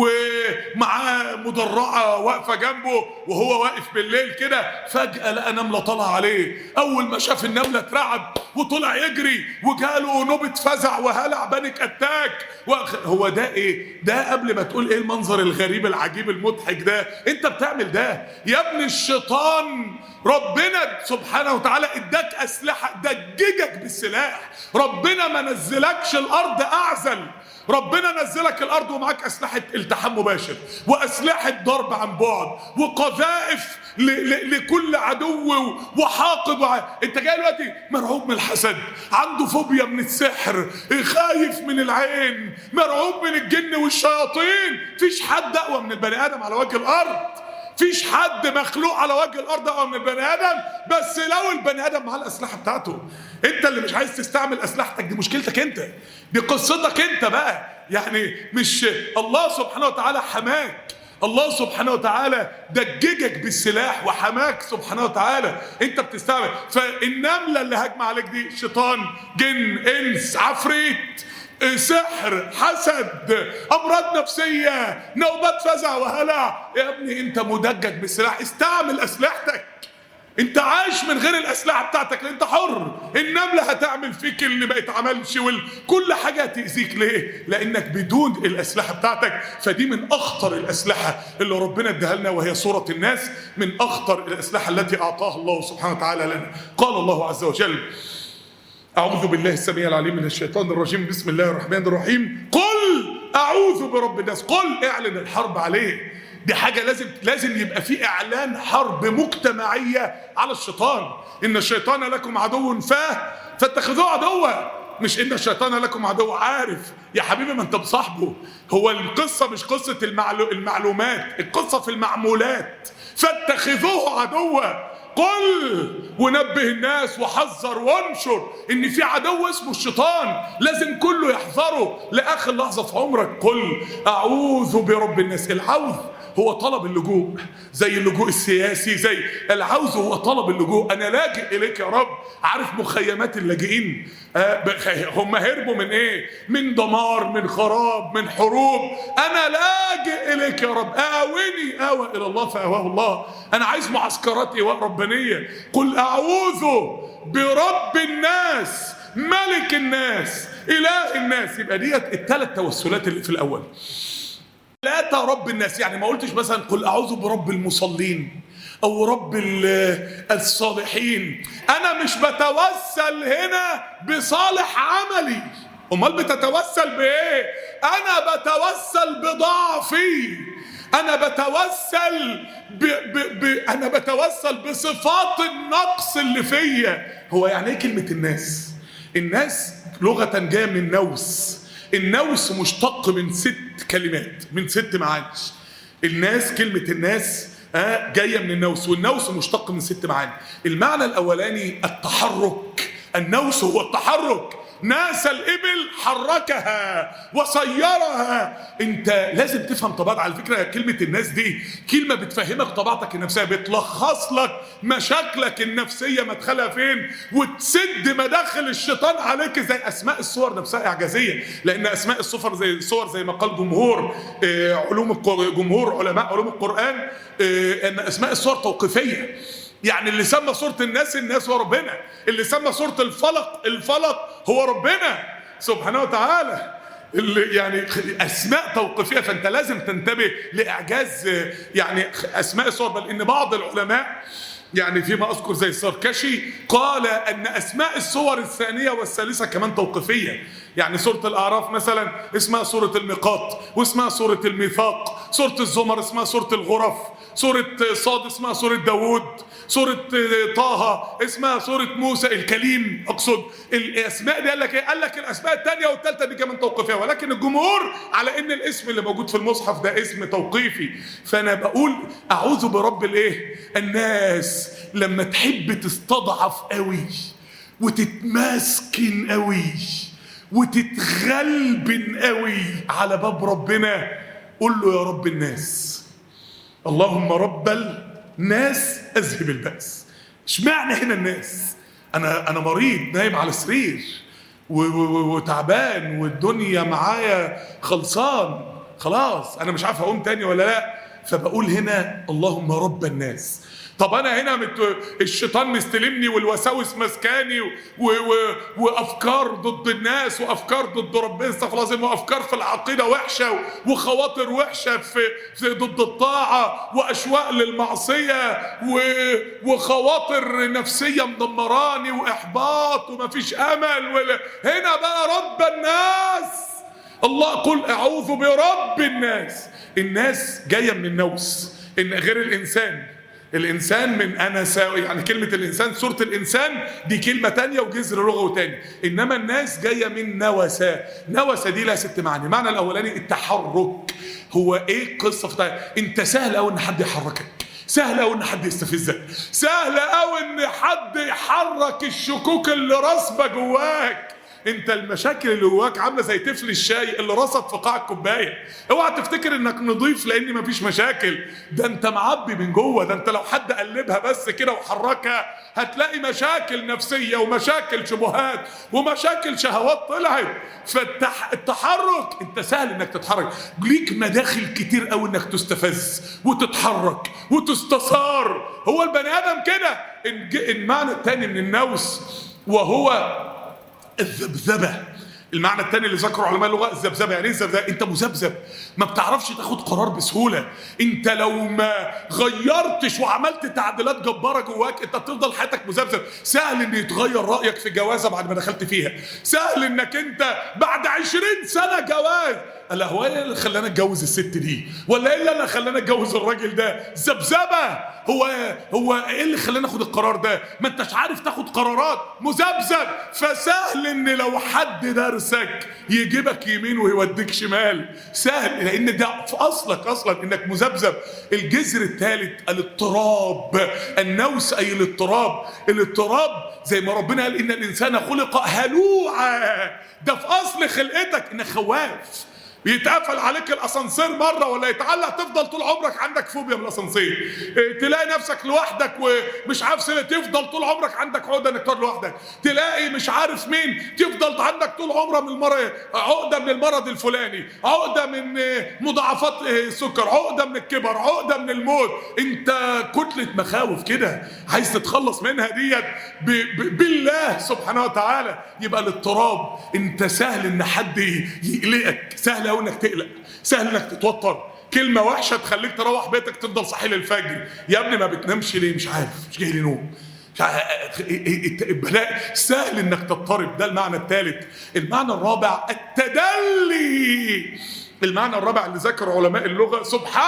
ومعاه مدرعه واقفه جنبه، وهو واقف بالليل كده فجاه لقى نمله طالعه عليه. اول ما شاف النمله اترعب وطلع يجري، وجاله نوبه فزع وهلع بانيك اتاك. هو ده ايه؟ ده قبل ما تقول ايه المنظر الغريب العجيب المضحك ده، انت بتعمل ده يا ابن الشيطان. ربنا سبحانه وتعالى اداك اسلحه، دججك بالسلاح. ربنا ما نزلكش الارض اعزل، ربنا نزلك الارض ومعاك اسلحه التحام مباشر، واسلحه ضرب عن بعد، وقذائف لكل عدو وحاقد انت جاي دلوقتي مرعوب من الحسد، عنده فوبيا من السحر، خايف من العين، مرعوب من الجن والشياطين. فيش حد اقوى من البني ادم على وجه الارض، فيش حد مخلوق على وجه الارض اقوى من البني ادم. بس لو البني ادم معاه الاسلحه بتاعته، انت اللي مش عايز تستعمل اسلحتك، دي مشكلتك انت، دي قصتك انت بقى. يعني مش الله سبحانه وتعالى حماك، الله سبحانه وتعالى دججك بالسلاح وحماك سبحانه وتعالى، انت بتستعمل. فالنمله اللي هاجمه عليك دي شيطان، جن، انس، عفريت، سحر، حسد، امراض نفسيه، نوبات فزع وهلع. يا ابني انت مدجج بالسلاح، استعمل اسلحتك. انت عايش من غير الاسلحه بتاعتك، انت حر. النمله هتعمل فيك اللي ما يتعملش، كل حاجه هتاذيك. ليه؟ لانك بدون الاسلحه بتاعتك. فدي من اخطر الاسلحه اللي ربنا اداها لنا، وهي سوره الناس، من اخطر الاسلحه التي اعطاها الله سبحانه وتعالى لنا. قال الله عز وجل: أعوذ بالله السميع العليم من الشيطان الرجيم، بسم الله الرحمن الرحيم. قل أعوذ برب الناس. قل، اعلن الحرب عليه. دي حاجة لازم يبقى في إعلان حرب مجتمعية على الشيطان. إن الشيطان لكم عدو فاتخذوه عدوا. مش إن الشيطان لكم عدو، عارف يا حبيبي ما أنت بصاحبه. هو القصة مش قصة المعلومات، القصة في المعمولات. فاتخذوه عدوا. قل ونبه الناس وحذر وانشر ان في عدو اسمه الشيطان، لازم كله يحذره لاخر لحظه في عمرك. قل اعوذ برب الناس. العوذ هو طلب اللجوء، زي اللجوء السياسي، زي العوذ هو طلب اللجوء. انا لاجئ اليك يا رب. عارف مخيمات اللاجئين هم هربوا من ايه؟ من دمار، من خراب، من حروب. انا لاجئ اليك يا رب، آوي الى الله فآواه الله. انا عايز معسكرات ايواء ربانيه. قل اعوذ برب الناس، ملك الناس، اله الناس. يبقى ديت الثلاث توسلات اللي في الاول. ثلاثة رب الناس، يعني ما قلتش مثلا قل أعوذ برب المصلين أو رب الصالحين. أنا مش بتوسل هنا بصالح عملي. أمال بتتوسل بإيه؟ أنا بتوسل بضعفي، أنا بتوسل بصفات النقص اللي فيا. هو يعني إيه كلمة الناس؟ الناس لغة جاية من النوس. النوس مشتق من 6 كلمات، من 6 معاني. الناس، كلمة الناس جاية من النوس، والنوس مشتق من 6 معاني. المعنى الأولاني التحرك. النوس هو التحرك، ناس الإبل حركها وسيرها. انت لازم تفهم طبيعة. على فكرة كلمة الناس دي كلمة بتفهمك طبيعتك النفسية، بتلخص لك مشاكلك النفسية مدخلها فين، وتسد مداخل الشيطان عليك. زي أسماء الصور نفسها إعجازية، لأن أسماء الصور زي ما قال جمهور علماء علوم القرآن أن أسماء الصور توقيفية. يعني اللي سمى سورة الناس هو ربنا، اللي سمى سورة الفلق هو ربنا سبحانه وتعالى. يعني أسماء توقيفية. فأنت لازم تنتبه لإعجاز يعني أسماء الصور. بل إن بعض العلماء يعني فيما أذكر زي السركشي قال أن أسماء الصور الثانية والثالثة كمان توقيفية. يعني سورة الأعراف مثلا اسمها سورة الميقات، واسمها سورة الميثاق. سورة الزمر اسمها سورة الغرف. سورة صاد اسمها سورة داود. سورة طه اسمها سورة موسى الكليم. أقصد الأسماء دي قال لك إيه؟ قال لك الأسماء الثانية والثالثة دي كمان توقيفية، ولكن الجمهور على إن الاسم اللي موجود في المصحف ده اسم توقيفي. فأنا بقول أعوذ برب الناس. لما تحب تستضعف قوي وتتماسكن قوي وتتغلبن قوي على باب ربنا، قل له يا رب الناس، اللهم رب الناس اذهب البأس. اشمعنى هنا الناس؟ انا مريض نايم على سرير وتعبان والدنيا معايا خلاص انا مش عارف اقوم تاني ولا لا. فبقول هنا اللهم رب الناس. طب انا هنا الشيطان مستلمني والوساوس مسكاني وافكار ضد الناس وافكار ضد ربنا استغفر الله العظيم، وافكار في العقيده وحشه وخواطر وحشه في ضد الطاعه واشواق للمعصيه وخواطر نفسيه مدمراني واحباط ومفيش امل. هنا بقى رب الناس. الله قل اعوذ برب الناس. الناس جايه من النوس، ان غير الإنسان من أنس. يعني كلمة الإنسان سورة الإنسان دي كلمة تانية وجذر لغوي تاني، إنما الناس جاية من نوسة. نوسة دي لها 6 معاني. المعنى الأولاني التحرك. هو إيه القصة بتاعتك؟ أنت سهل أوي إن حد يحركك، سهل أوي إن حد يستفزك، سهل أوي إن حد يحرك الشكوك اللي راسبة جواك. انت المشاكل اللي جواك عامله زي طفل الشاي اللي رصد في قاع الكوبايه. اوعى تفتكر انك نضيف لان مفيش مشاكل، ده انت معبي من جوه. ده انت لو حد قلبها بس كده وحركها هتلاقي مشاكل نفسيه ومشاكل شبهات ومشاكل شهوات طلعت. فالتحرك انت سهل انك تتحرك، ليك مداخل كتير قوي انك تستفز وتتحرك وتستثار. هو البني ادم كده. المعنى الثاني من النوس وهو الذبذبة. المعنى الثاني اللي ذكره علماء اللغة الذبذبة. يعني ايه الذبذبة؟ انت مذبذب، ما بتعرفش تاخد قرار بسهولة. انت لو ما غيرتش وعملت تعديلات جبارة جواك انت تفضل حياتك مذبذب. سهل ان يتغير رأيك في جوازة بعد ما دخلت فيها، سهل انك انت بعد 20 سنة جواز قال هو ايه اللي خلاني اتجوز الست دي، ولا ايه اللي خلاني اتجوز الراجل ده؟ ذبذبة. هو ايه اللي خلاني اخد القرار ده؟ ما انتش عارف تاخد قرارات، مذبذب. فسهل ان لو حد درسك يجيبك يمين ويوديك شمال، سهل لان ده في اصلك اصلا انك مذبذب. الجذر الثالث الاضطراب. النوس اي الاضطراب زي ما ربنا قال ان الانسان خلق هلوعا. ده في اصل خلقتك انك خواف. بيتقفل عليك الاسانسير مره ولا يتعلق تفضل طول عمرك عندك فوبيا من الاسانسير. تلاقي نفسك لوحدك ومش عارف تفضل طول عمرك عندك عقده انك تقعد لوحدك. تلاقي مش عارف مين تفضل عندك طول عمرك من المرض، عقده من المرض الفلاني، عقده من مضاعفات السكر، عقده من الكبر، عقده من الموت. انت كتله مخاوف كده عايز تتخلص منها ديت بالله سبحانه وتعالى. يبقى الاضطراب انت سهل ان حد يقلقك، سهل قوي انك تقلق، سهل انك تتوتر. كلمه وحشه تخليك تروح بيتك تفضل صاحي للفجر. يا ابني ما بتنامش ليه؟ مش عارف، مش جاي لي نوم. البلاء سهل انك تضطرب. ده المعنى الثالث. المعنى الرابع التدلي. المعنى الرابع اللي ذكر علماء اللغه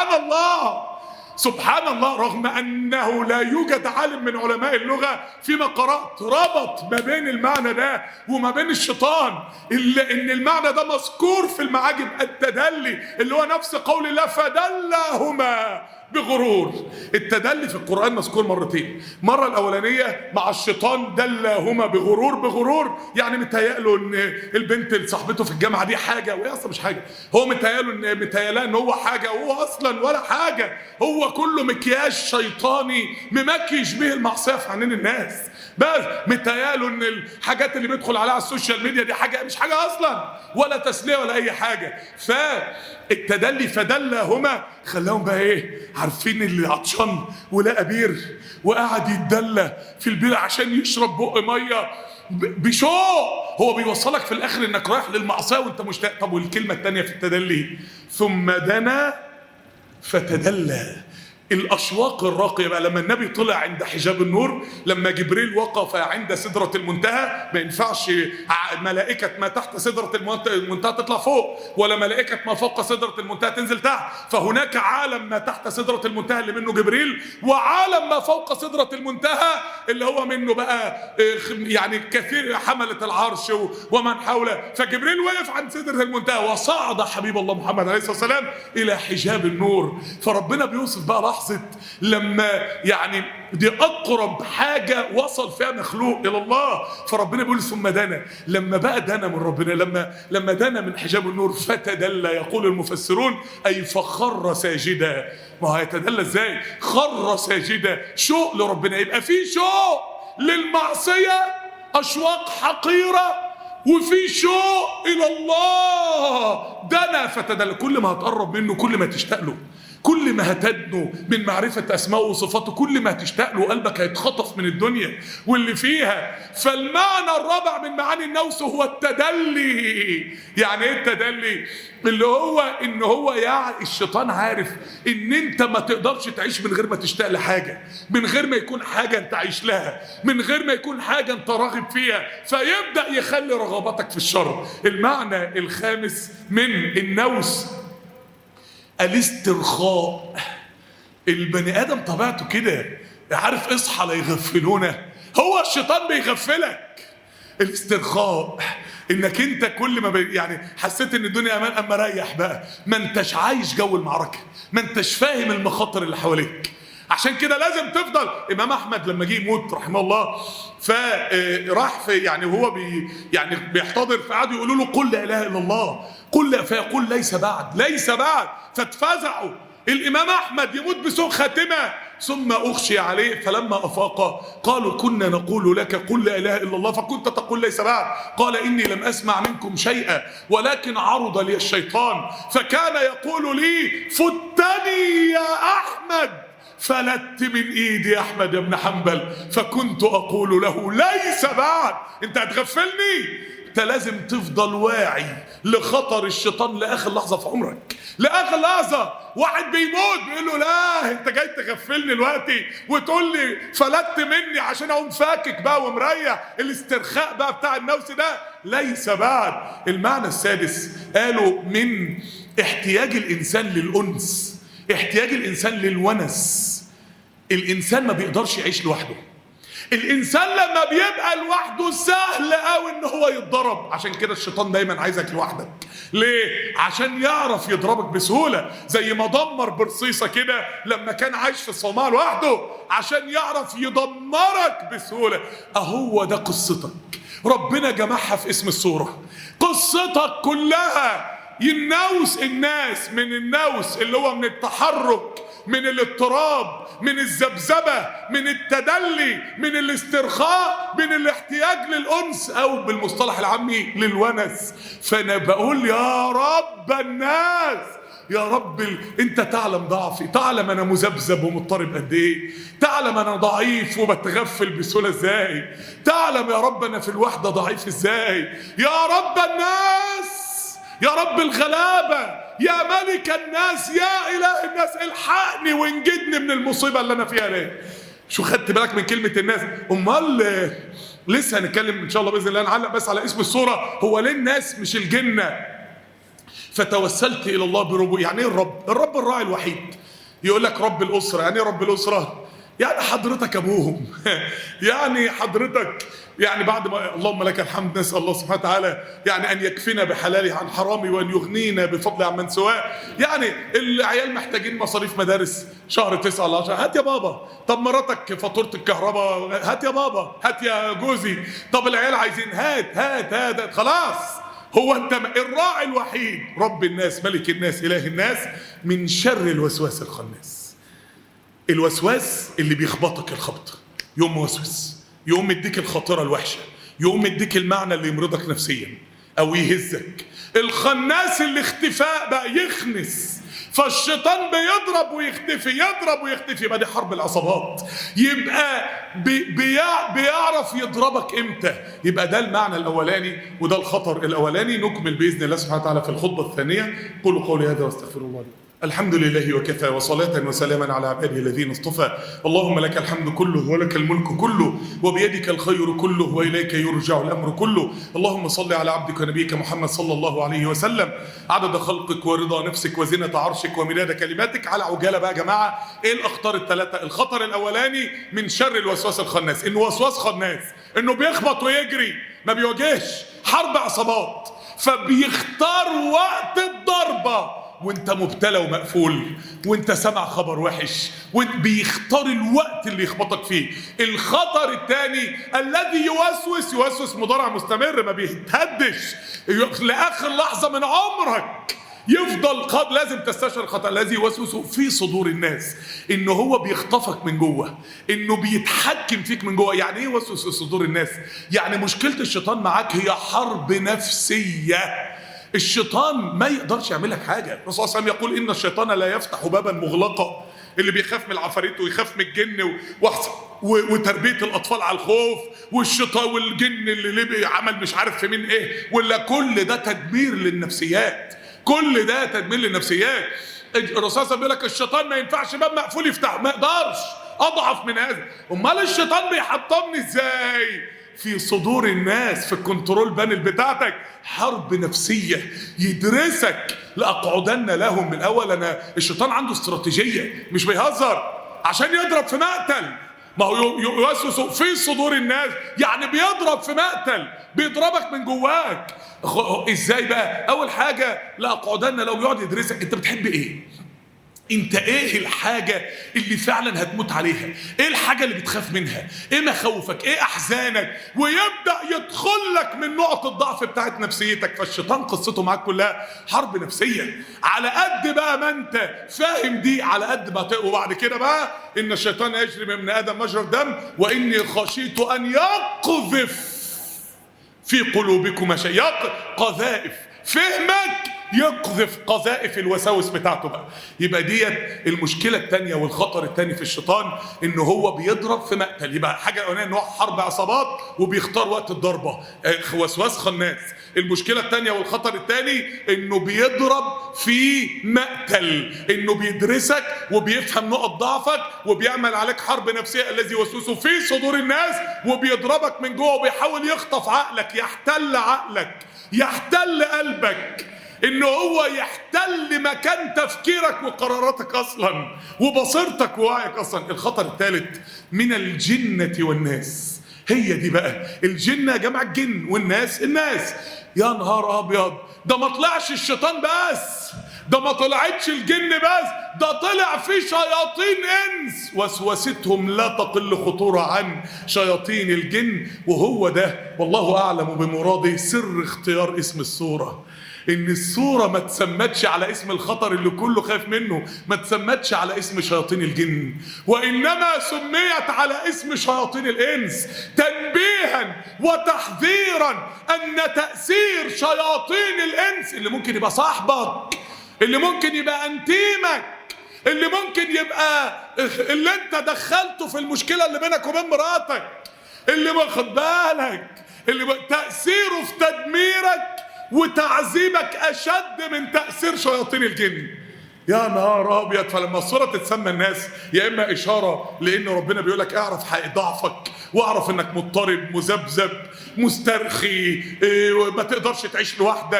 سبحان الله رغم أنه لا يوجد عالم من علماء اللغة فيما قرأت ربط ما بين المعنى ده وما بين الشيطان، إلا إن المعنى ده مذكور في المعاجم. التدلي اللي هو نفس قول الله فدلهما بغرور. التدلي في القرآن مذكور مرتين، مرة الأولانية مع الشيطان دلهما بغرور. بغرور يعني متهيأله ان البنت اللي صاحبته في الجامعة دي حاجة وهي اصلا مش حاجة، هو متهيأله ان هو حاجة وهو اصلا ولا حاجة، هو كله مكياج شيطاني ممكيج به المعصية في عينين الناس، بس متهيأله ان الحاجات اللي بيدخل عليها على السوشيال ميديا دي حاجة مش حاجة اصلا، ولا تسلية ولا اي حاجة. فالتدلي فدلهما خلاهم بقى ايه، عارفين اللي عطشان ولقى بير وقعد يتدلى في البير عشان يشرب بق ميه بشوق، هو بيوصلك في الاخر انك رايح للمعصيه وانت مشتاق. طب والكلمه الثانيه في التدلي ثم دنا فتدلى. الاشواق الراقيه بقى لما النبي طلع عند حجاب النور، لما جبريل وقف عند سدره المنتهى، ما ينفعش ملائكه ما تحت سدره المنتهى تطلع فوق، ولا ملائكه ما فوق سدره المنتهى تنزل تحت، فهناك عالم ما تحت سدره المنتهى اللي منه جبريل، وعالم ما فوق سدره المنتهى اللي هو منه بقى يعني كثير حمله العرش ومن حوله. فجبريل وقف عند سدره المنتهى وصعد حبيب الله محمد عليه الصلاه والسلام الى حجاب النور. فربنا بيوصف بقى لحظه لما يعني دي اقرب حاجه وصل فيها مخلوق الى الله، فربنا بيقول ثم دنا، لما بقى دنا من ربنا، لما دنا من حجاب النور فتدلى، يقول المفسرون اي فخر ساجدا. ما هو هيتدلى ازاي؟ خر ساجدا، شوق لربنا، يبقى في شوق للمعصيه، اشواق حقيره، وفي شوق الى الله. دنا فتدلى، كل ما هتقرب منه كل ما تشتاق له، كل ما هتدنو من معرفة أسماءه وصفاته كل ما هتشتاق له، قلبك هيتخطف من الدنيا واللي فيها. فالمعنى الرابع من معاني النوس هو التدلي. يعني ايه التدلي؟ اللي هو ان هو يعني الشيطان عارف ان انت ما تقدرش تعيش من غير ما تشتاق لحاجة، من غير ما يكون حاجة انت عايش لها، من غير ما يكون حاجة انت راغب فيها، فيبدأ يخلي رغباتك في الشر. المعنى الخامس من النوس الاسترخاء. البني ادم طبيعته كده، عارف اصحى لا يغفلونا، هو الشيطان بيغفلك. الاسترخاء انك انت كل ما يعني حسيت ان الدنيا امان، اما ريح بقى، ما انتش عايش جو المعركه، ما انتش فاهم المخاطر اللي حواليك. عشان كده لازم تفضل. امام احمد لما جه يموت رحمه الله، فراح في يعني وهو يعني بيحتضر، فقعدوا يقولوا له قل لا اله الا الله، قل، فيقول ليس بعد، ليس بعد، فاتفزعوا. الامام احمد يموت بسوء خاتمه، ثم اغشي عليه، فلما افاق قالوا كنا نقول لك قل لا اله الا الله فكنت تقول ليس بعد، قال اني لم اسمع منكم شيئا ولكن عرض لي الشيطان فكان يقول لي فتني يا احمد، فلت من ايدي احمد بن حنبل فكنت اقول له ليس بعد. انت هتغفلني؟ انت لازم تفضل واعي لخطر الشيطان لاخر لحظه في عمرك، لاخر لحظه. واحد بيموت بيقول له لا انت جاي تغفلني دلوقتي وتقول لي فلت مني عشان اقوم فاكك بقى ومريح. الاسترخاء بقى بتاع النفس ده ليس بعد. المعنى السادس قالوا من احتياج الانسان للانس، احتياج الانسان للونس. الانسان ما بيقدرش يعيش لوحده. الانسان لما بيبقى لوحده سهل قوي ان هو يتضرب. عشان كده الشيطان دايما عايزك لوحدك. ليه؟ عشان يعرف يضربك بسهوله، زي ما دمر برصيصه كده لما كان عايش في الصومال لوحده، عشان يعرف يدمرك بسهوله. اهو ده قصتك، ربنا جمعها في اسم السوره. قصتك كلها ينوس الناس، من النوس اللي هو من التحرك، من الاضطراب، من الذبذبه، من التدلي، من الاسترخاء، من الاحتياج للانس، او بالمصطلح العامي للونس. فانا بقول يا رب الناس، يا رب انت تعلم ضعفي، تعلم انا مذبذب ومضطرب قد ايه، تعلم انا ضعيف وبتغفل بسهوله ازاي، تعلم يا رب انا في الوحده ضعيف ازاي. يا رب الناس، يا رب الغلابة، يا ملك الناس، يا إله الناس، الحقني وانجدني من المصيبة اللي أنا فيها. ليه؟ شو خدت بالك من كلمة الناس؟ أمال لسه هنتكلم إن شاء الله بإذن الله، نعلق بس على اسم السورة. هو ليه الناس مش الجنة؟ فتوسلت إلى الله بربه. يعني إيه الرب؟ الرب الراعي الوحيد. يقول لك رب الأسرة. يعني إيه رب الأسرة؟ يعني حضرتك ابوهم يعني حضرتك يعني بعد ما اللهم لك الحمد، نسال الله سبحانه وتعالى يعني ان يكفينا بحلاله عن حرامه وان يغنينا بفضله عن من سواه. يعني العيال محتاجين مصاريف مدارس شهر 9 ل 10، هات يا بابا. طب مراتك فاتوره الكهرباء، هات يا بابا، هات يا جوزي. طب العيال عايزين، هات هات هات. خلاص، هو انت الراعي الوحيد رب الناس ملك الناس اله الناس من شر الوسواس الخناس. الوسواس اللي بيخبطك الخبط، يوم موسوس، يوم يديك الخاطره الوحشه، يوم يديك المعنى اللي يمرضك نفسيا او يهزك. الخناس اللي اختفاء بقى يخنس، فالشيطان بيضرب ويختفي، يضرب ويختفي. يبقى دي حرب العصابات. يبقى بيعرف يضربك امتى. يبقى ده المعنى الاولاني وده الخطر الاولاني. نكمل باذن الله سبحانه وتعالى في الخطبه الثانيه. قولوا قولي هذا واستغفر الله لي. الحمد لله وكفى، وصلاة وسلاما على عباده الذين اصطفى. اللهم لك الحمد كله ولك الملك كله وبيدك الخير كله وإليك يرجع الأمر كله. اللهم صل على عبدك ونبيك محمد صلى الله عليه وسلم عدد خلقك ورضا نفسك وزنة عرشك ومداد كلماتك. على عجالة بقى يا جماعة، ايه الأخطار الثلاثة؟ الخطر الأولاني من شر الوسواس الخناس، إنه وسواس خناس، إنه بيخبط ويجري، ما بيواجهش، حرب عصابات، فبيختار وقت الضربة وانت مبتلى ومقفول وانت سمع خبر وحش، وانت بيختار الوقت اللي يخبطك فيه. الخطر الثاني الذي يوسوس مضارع مستمر، ما بيتهدش لاخر لحظه من عمرك، يفضل لازم تستشعر الخطأ الذي يوسوس في صدور الناس، انه هو بيخطفك من جوه، انه بيتحكم فيك من جوه. يعني ايه يوسوس في صدور الناس؟ يعني مشكله الشيطان معاك هي حرب نفسيه. الشيطان ما يقدرش يعمل لك حاجه. الرسول صلى الله عليه وسلم يقول ان الشيطان لا يفتح بابا مغلقا. اللي بيخاف من العفاريت ويخاف من الجن وتربيه الاطفال على الخوف، والشيطان والجن اللي عمل مش عارف في مين ايه، ولا كل ده تدمير للنفسيات، كل ده تدمير للنفسيات. الرسول صلى الله عليه وسلم بيقول لك الشيطان ما ينفعش باب مقفول يفتحه، ما يقدرش، اضعف من هذا. امال الشيطان بيحطمني ازاي؟ في صدور الناس، في الكنترول بانل بتاعتك، حرب نفسية يدرسك. لأقعدن لهم من الأول. أنا الشيطان عنده استراتيجية، مش بيهزر عشان يضرب في مقتل. ما هو يوسوس في صدور الناس، يعني بيضرب في مقتل، بيضربك من جواك. ازاي بقى؟ أول حاجة لأقعدن لهم، يقعد يدرسك أنت بتحب إيه؟ انت ايه الحاجة اللي فعلا هتموت عليها؟ ايه الحاجة اللي بتخاف منها؟ ايه مخاوفك؟ ايه احزانك؟ ويبدأ يدخل لك من نقط الضعف بتاعت نفسيتك. فالشيطان قصته معاك كلها حرب نفسية. على قد بقى ما انت فاهم دي، على قد ما وبعد كده بقى ان الشيطان يجري من ابن ادم مجرى الدم، واني خشيت ان يقذف في قلوبكم شيء. قذائف فهمك يقذف قذائف الوساوس بتاعته بقى. يبقى ديت المشكله الثانيه والخطر الثاني في الشيطان، ان هو بيضرب في مقتل. يبقى حاجه الاولانيه ان هو حرب عصابات وبيختار وقت الضربه، وسواس خناس. المشكله الثانيه والخطر الثاني انه بيضرب في مقتل، انه بيدرسك وبيفهم نقط ضعفك وبيعمل عليك حرب نفسيه الذي يوسوس في صدور الناس، وبيضربك من جوه وبيحاول يخطف عقلك، يحتل عقلك، يحتل قلبك، انه هو يحتل مكان تفكيرك وقراراتك اصلا وبصيرتك ووعيك اصلا. الخطر الثالث من الجنة والناس. هي دي بقى الجنة جمع الجن والناس الناس. يا نهار ابيض، ده ما طلعش الشيطان بس، ده ما طلعتش الجن بس، ده طلع في شياطين انس وسوستهم لا تقل خطورة عن شياطين الجن. وهو ده والله اعلم بمراده سر اختيار اسم السورة، ان السورة ما تسمتش على اسم الخطر اللي كله خايف منه، ما تسمتش على اسم شياطين الجن، وانما سميت على اسم شياطين الانس تنبيها وتحذيرا ان تأثير شياطين الانس اللي ممكن يبقى صاحبك، اللي ممكن يبقى انتيمك، اللي ممكن يبقى اللي انت دخلته في المشكلة اللي بينك وبين مراتك، اللي واخد بالك اللي تأثيره في تدميرك وتعذيبك أشد من تأثير شياطين الجن. يا نهار أبيض. فلما الصورة تتسمى الناس، يا إما إشارة لأن ربنا بيقولك اعرف حق ضعفك، واعرف إنك مضطرب مذبذب مسترخي، ما تقدرش تعيش لوحدك،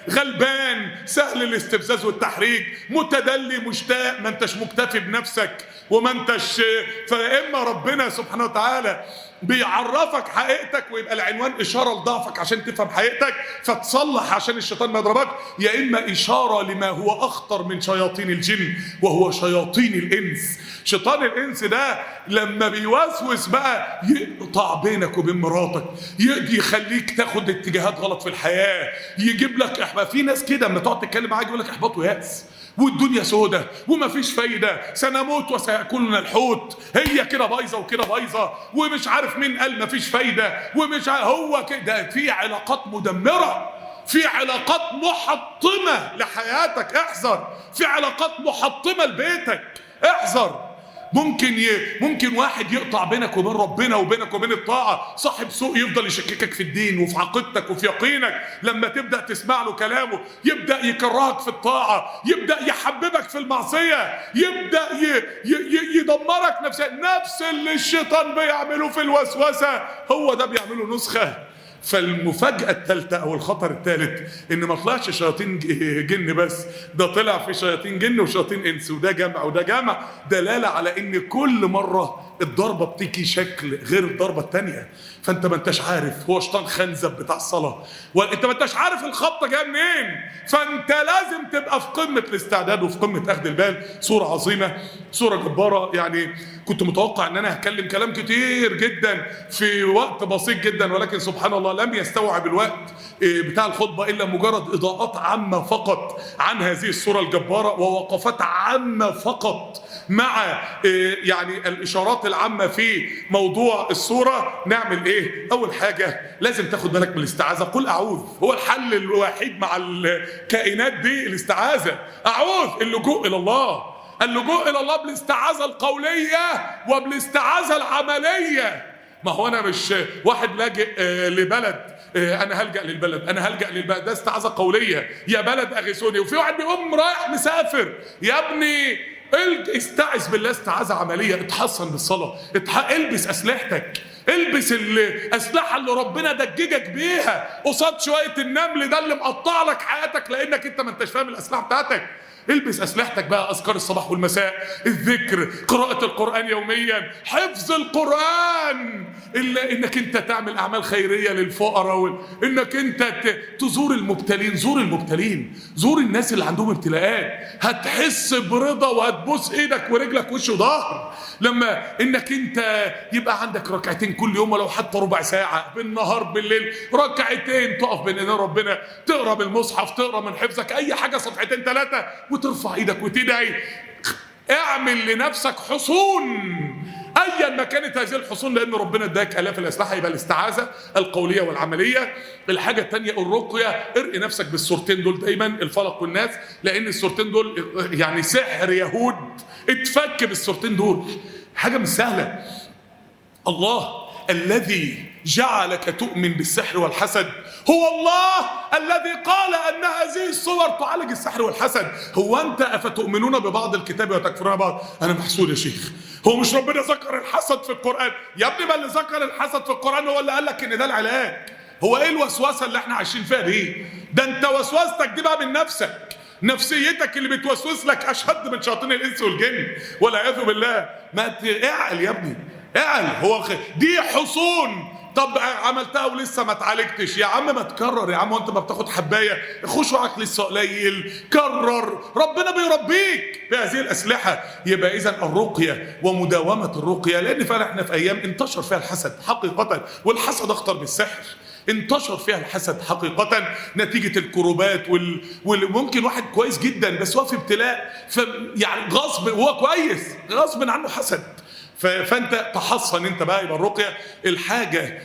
غلبان سهل الاستفزاز والتحريج، متدلي مشتاق، ما انتش مكتفي بنفسك وما انتش. فاما ربنا سبحانه وتعالى بيعرفك حقيقتك ويبقى العنوان إشارة لضعفك عشان تفهم حقيقتك فتصلح عشان الشيطان ما يضربك، يا إما إشارة لما هو أخطر من شياطين الجن وهو شياطين الإنس. شيطان الإنس ده لما بيوسوس بقى يقطع بينك وبين مراتك، يخليك تاخد اتجاهات غلط في الحياة، يجيب لك إحباط. في ناس كده لما تقعد تتكلم معاك يقول لك إحباط ويأس والدنيا سودة ومفيش فايدة، سنموت وسيأكلنا الحوت، هي كده بايظة وكده بايظة، ومش عارف مين قال مفيش فايدة، ومش عارف هو كده. في علاقات مدمرة، في علاقات محطمة لحياتك، احذر. في علاقات محطمة لبيتك، احذر. ممكن واحد يقطع بينك وبين ربنا وبينك وبين الطاعة، صاحب سوء يفضل يشككك في الدين وفي عقيدتك وفي يقينك، لما تبدأ تسمع له كلامه يبدأ يكرهك في الطاعة، يبدأ يحببك في المعصية، يبدأ يدمرك نفسيا. نفس اللي الشيطان بيعمله في الوسوسة هو ده بيعمله نسخة. فالمفاجأة الثالثة أو الخطر الثالث إن ما طلعش شياطين جن بس، ده طلع في شياطين جن وشياطين إنس، وده جمع وده جمع، دلالة على إن كل مرة الضربة بتيجي شكل غير الضربة الثانية. فأنت ما أنتش عارف، هو شيطان خنزب بتاع الصلاة، وأنت ما أنتش عارف الخبطة جاية منين. فأنت لازم تبقى في قمة الاستعداد وفي قمة أخذ البال. صورة عظيمة، صورة جبارة. يعني كنت متوقع ان انا هتكلم كلام كتير جدا في وقت بسيط جدا، ولكن سبحان الله لم يستوعب الوقت بتاع الخطبة الا مجرد اضاءات عامة فقط عن هذه الصورة الجبارة، ووقفات عامة فقط مع يعني الاشارات العامة في موضوع الصورة. نعمل ايه؟ اول حاجة لازم تاخد بالك من الاستعاذة. قل اعوذ، هو الحل الوحيد مع الكائنات دي الاستعاذة. اعوذ، اللجوء الى الله، اللجوء إلى الله بالاستعاذة القولية وبالاستعاذة العملية. ما هو أنا مش واحد لاجئ لبلد أنا هلجأ للبلد، أنا هلجأ للبلد، ده استعاذة قولية، يا بلد أغيثوني. وفي واحد بيقوم رايح مسافر، يا ابني استعذ بالله استعاذة عملية. اتحصن بالصلاة، البس أسلحتك، البس الأسلحة اللي ربنا دججك بيها قصاد شوية النمل ده اللي مقطع لك حياتك لأنك أنت ما انتش فاهم الأسلحة بتاعتك. البس أسلحتك بقى، أذكار الصباح والمساء، الذكر، قراءة القرآن يوميا، حفظ القرآن، إنك أنت تعمل أعمال خيرية للفقراء، إنك أنت تزور المبتلين. زور المبتلين، زور الناس اللي عندهم ابتلاءات، هتحس برضا وهتبوس إيدك ورجلك وش وظهر لما إنك أنت يبقى عندك ركعتين كل يوم ولو حتى ربع ساعة، بالنهار بالليل ركعتين تقف بين ايدين ربنا، تقرا بالمصحف، تقرا من حفظك أي حاجة صفحتين ثلاثة وترفع ايدك وتدعي. اعمل لنفسك حصون ايا ما كانت هذه الحصون، لان ربنا اداك الاف الاسلحه. يبقى الاستعاذه القوليه والعمليه. الحاجه الثانيه الرقيه، ارقي نفسك بالسورتين دول دايما، الفلق والناس، لان السورتين دول يعني سحر يهود اتفك بالسورتين دول، حاجه مش سهله. الله الذي جعلك تؤمن بالسحر والحسد هو الله الذي قال أن هذه الصور تعالج السحر والحسد. هو أنت أفتؤمنون ببعض الكتاب وتكفرون بعض؟ أنا محسود يا شيخ، هو مش ربنا ذكر الحسد في القرآن؟ يا ابني ما اللي ذكر الحسد في القرآن هو اللي قال لك إن ده العلاج. هو إيه الوسوسة اللي إحنا عايشين فيها دي؟ ده أنت وسوستك دي بقى من نفسك، نفسيتك اللي بتوسوس لك أشد من شياطين الإنس والجن والعياذ بالله. ما اعقل يا ابني، اعقل. هو دي حصون. طب عملتها ولسه ما اتعالجتش، يا عم ما تكرر يا عم، وانت ما بتاخد حبايه خشوعك لسه قليل، كرر، ربنا بيربيك بهذه الاسلحه. يبقى اذا الرقيه ومداومه الرقيه، لان فعلا احنا في ايام انتشر فيها الحسد حقيقه، والحسد اخطر بالسحر. انتشر فيها الحسد حقيقة نتيجة الكروبات وممكن واحد كويس جدا بس هو في ابتلاء، يعني غصب، هو كويس غصب عنه حسد. فانت تحصن انت بقى. يبقى الرقية. الحاجة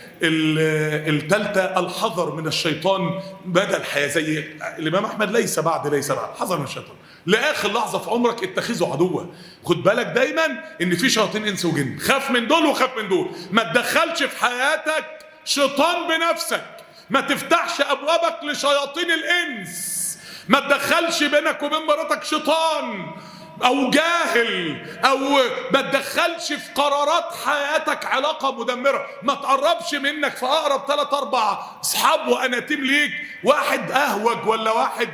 الثالثة الحذر من الشيطان مدى الحياة، زي الإمام أحمد ليس بعد حذر من الشيطان لآخر لحظة في عمرك، اتخذه عدوة. خد بالك دايما ان في شياطين انس وجن، خاف من دول وخاف من دول. ما تدخلش في حياتك شيطان بنفسك، ما تفتحش أبوابك لشياطين الإنس، ما تدخلش بينك وبين مراتك شيطان او جاهل او ما تدخلش في قرارات حياتك علاقة مدمرة، ما تقربش منك في اقرب 3 4 اصحاب واناتيم ليك، واحد اهوج ولا واحد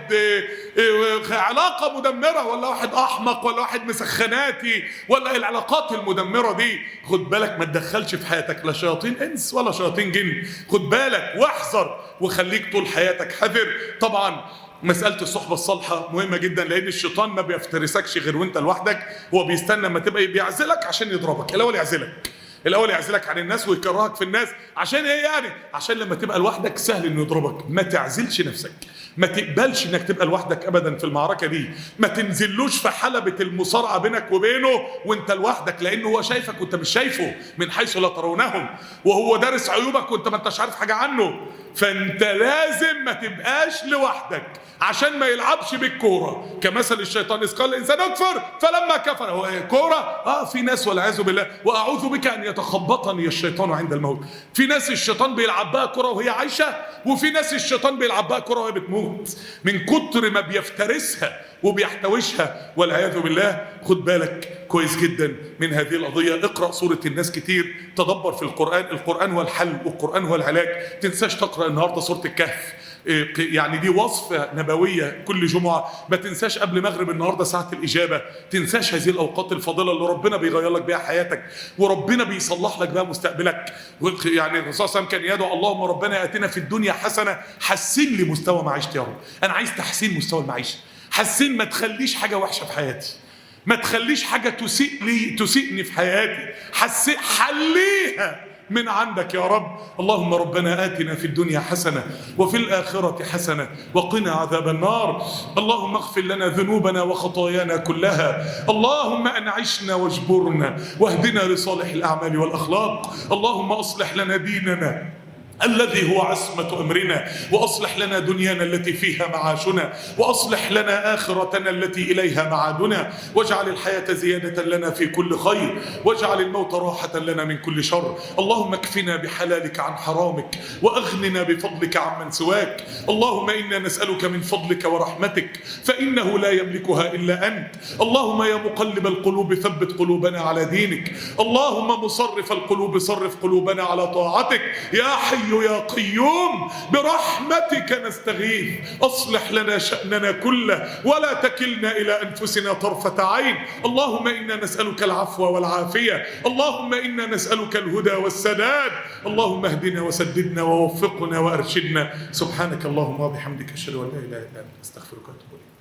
علاقة مدمرة ولا واحد احمق ولا واحد مسخناتي ولا العلاقات المدمرة دي. خد بالك ما تدخلش في حياتك لا شياطين انس ولا شياطين جن، خد بالك واحذر وخليك طول حياتك حذر. طبعا مسألة الصحبة الصالحة مهمة جدا، لأن الشيطان ما بيفترسكش غير وانت لوحدك، هو بيستنى ما تبقى بيعزلك عشان يضربك. الأول يعزلك عن الناس ويكرهك في الناس. عشان ايه يعني؟ عشان لما تبقى لوحدك سهل انه يضربك. ما تعزلش نفسك، ما تقبلش انك تبقى لوحدك ابدا في المعركة دي، ما تنزلوش في حلبة المصارعة بينك وبينه وانت لوحدك، لانه هو شايفك وانت مش شايفه من حيث لا ترونهم، وهو دارس عيوبك وانت ما انتش عارف حاجة عنه. فانت لازم ما تبقاش لوحدك عشان ما يلعبش بالكوره كمثل الشيطان اذ قال الانسان اكفر فلما كفر. هو كوره في ناس والعياذ بالله واعوذ بك ان يتخبطني الشيطان عند الموت. في ناس الشيطان بيلعب بها كوره وهي عايشه، وفي ناس الشيطان بيلعب بها كوره وهي بتموت من كتر ما بيفترسها وبيحتوشها والعياذ بالله. خد بالك كويس جدا من هذه القضيه. اقرا سوره الناس كتير، تدبر في القران هو الحل والقران هو العلاج. تنساش تقرا النهارده سوره الكهف، يعني دي وصفة نبوية كل جمعة. ما تنساش قبل مغرب النهاردة ساعة الإجابة، تنساش هذه الأوقات الفاضلة اللي ربنا بيغير لك بها حياتك وربنا بيصلح لك بها مستقبلك. يعني الرسول صلى الله عليه وسلم كان يدعو اللهم ربنا آتنا في الدنيا حسنة، حسن لي مستوى معيشتي يا رب. أنا عايز تحسين مستوى المعيشة، حسن، ما تخليش حاجة وحشة في حياتي، ما تخليش حاجة تسيئني في حياتي، حليها من عندك يا رب. اللهم ربنا آتنا في الدنيا حسنة وفي الآخرة حسنة وقنا عذاب النار. اللهم اغفر لنا ذنوبنا وخطايانا كلها. اللهم أنعشنا واجبرنا واهدنا لصالح الأعمال والأخلاق. اللهم أصلح لنا ديننا الذي هو عصمة أمرنا، وأصلح لنا دنيانا التي فيها معاشنا، وأصلح لنا آخرتنا التي إليها معادنا، واجعل الحياة زيادة لنا في كل خير، واجعل الموت راحة لنا من كل شر. اللهم اكفنا بحلالك عن حرامك وأغننا بفضلك عمن سواك. اللهم إنا نسألك من فضلك ورحمتك فإنه لا يملكها إلا أنت. اللهم يا مقلب القلوب ثبت قلوبنا على دينك. اللهم مصرف القلوب صرف قلوبنا على طاعتك. يا حي يا قيوم برحمتك نستغيث، أصلح لنا شأننا كله ولا تكلنا إلى أنفسنا طرفة عين. اللهم إنا نسألك العفو والعافية. اللهم إنا نسألك الهدى والسداد. اللهم اهدنا وسددنا ووفقنا وأرشدنا. سبحانك اللهم وبحمدك أشهد أن لا إله إلا أنت أستغفرك وأتوب إليك.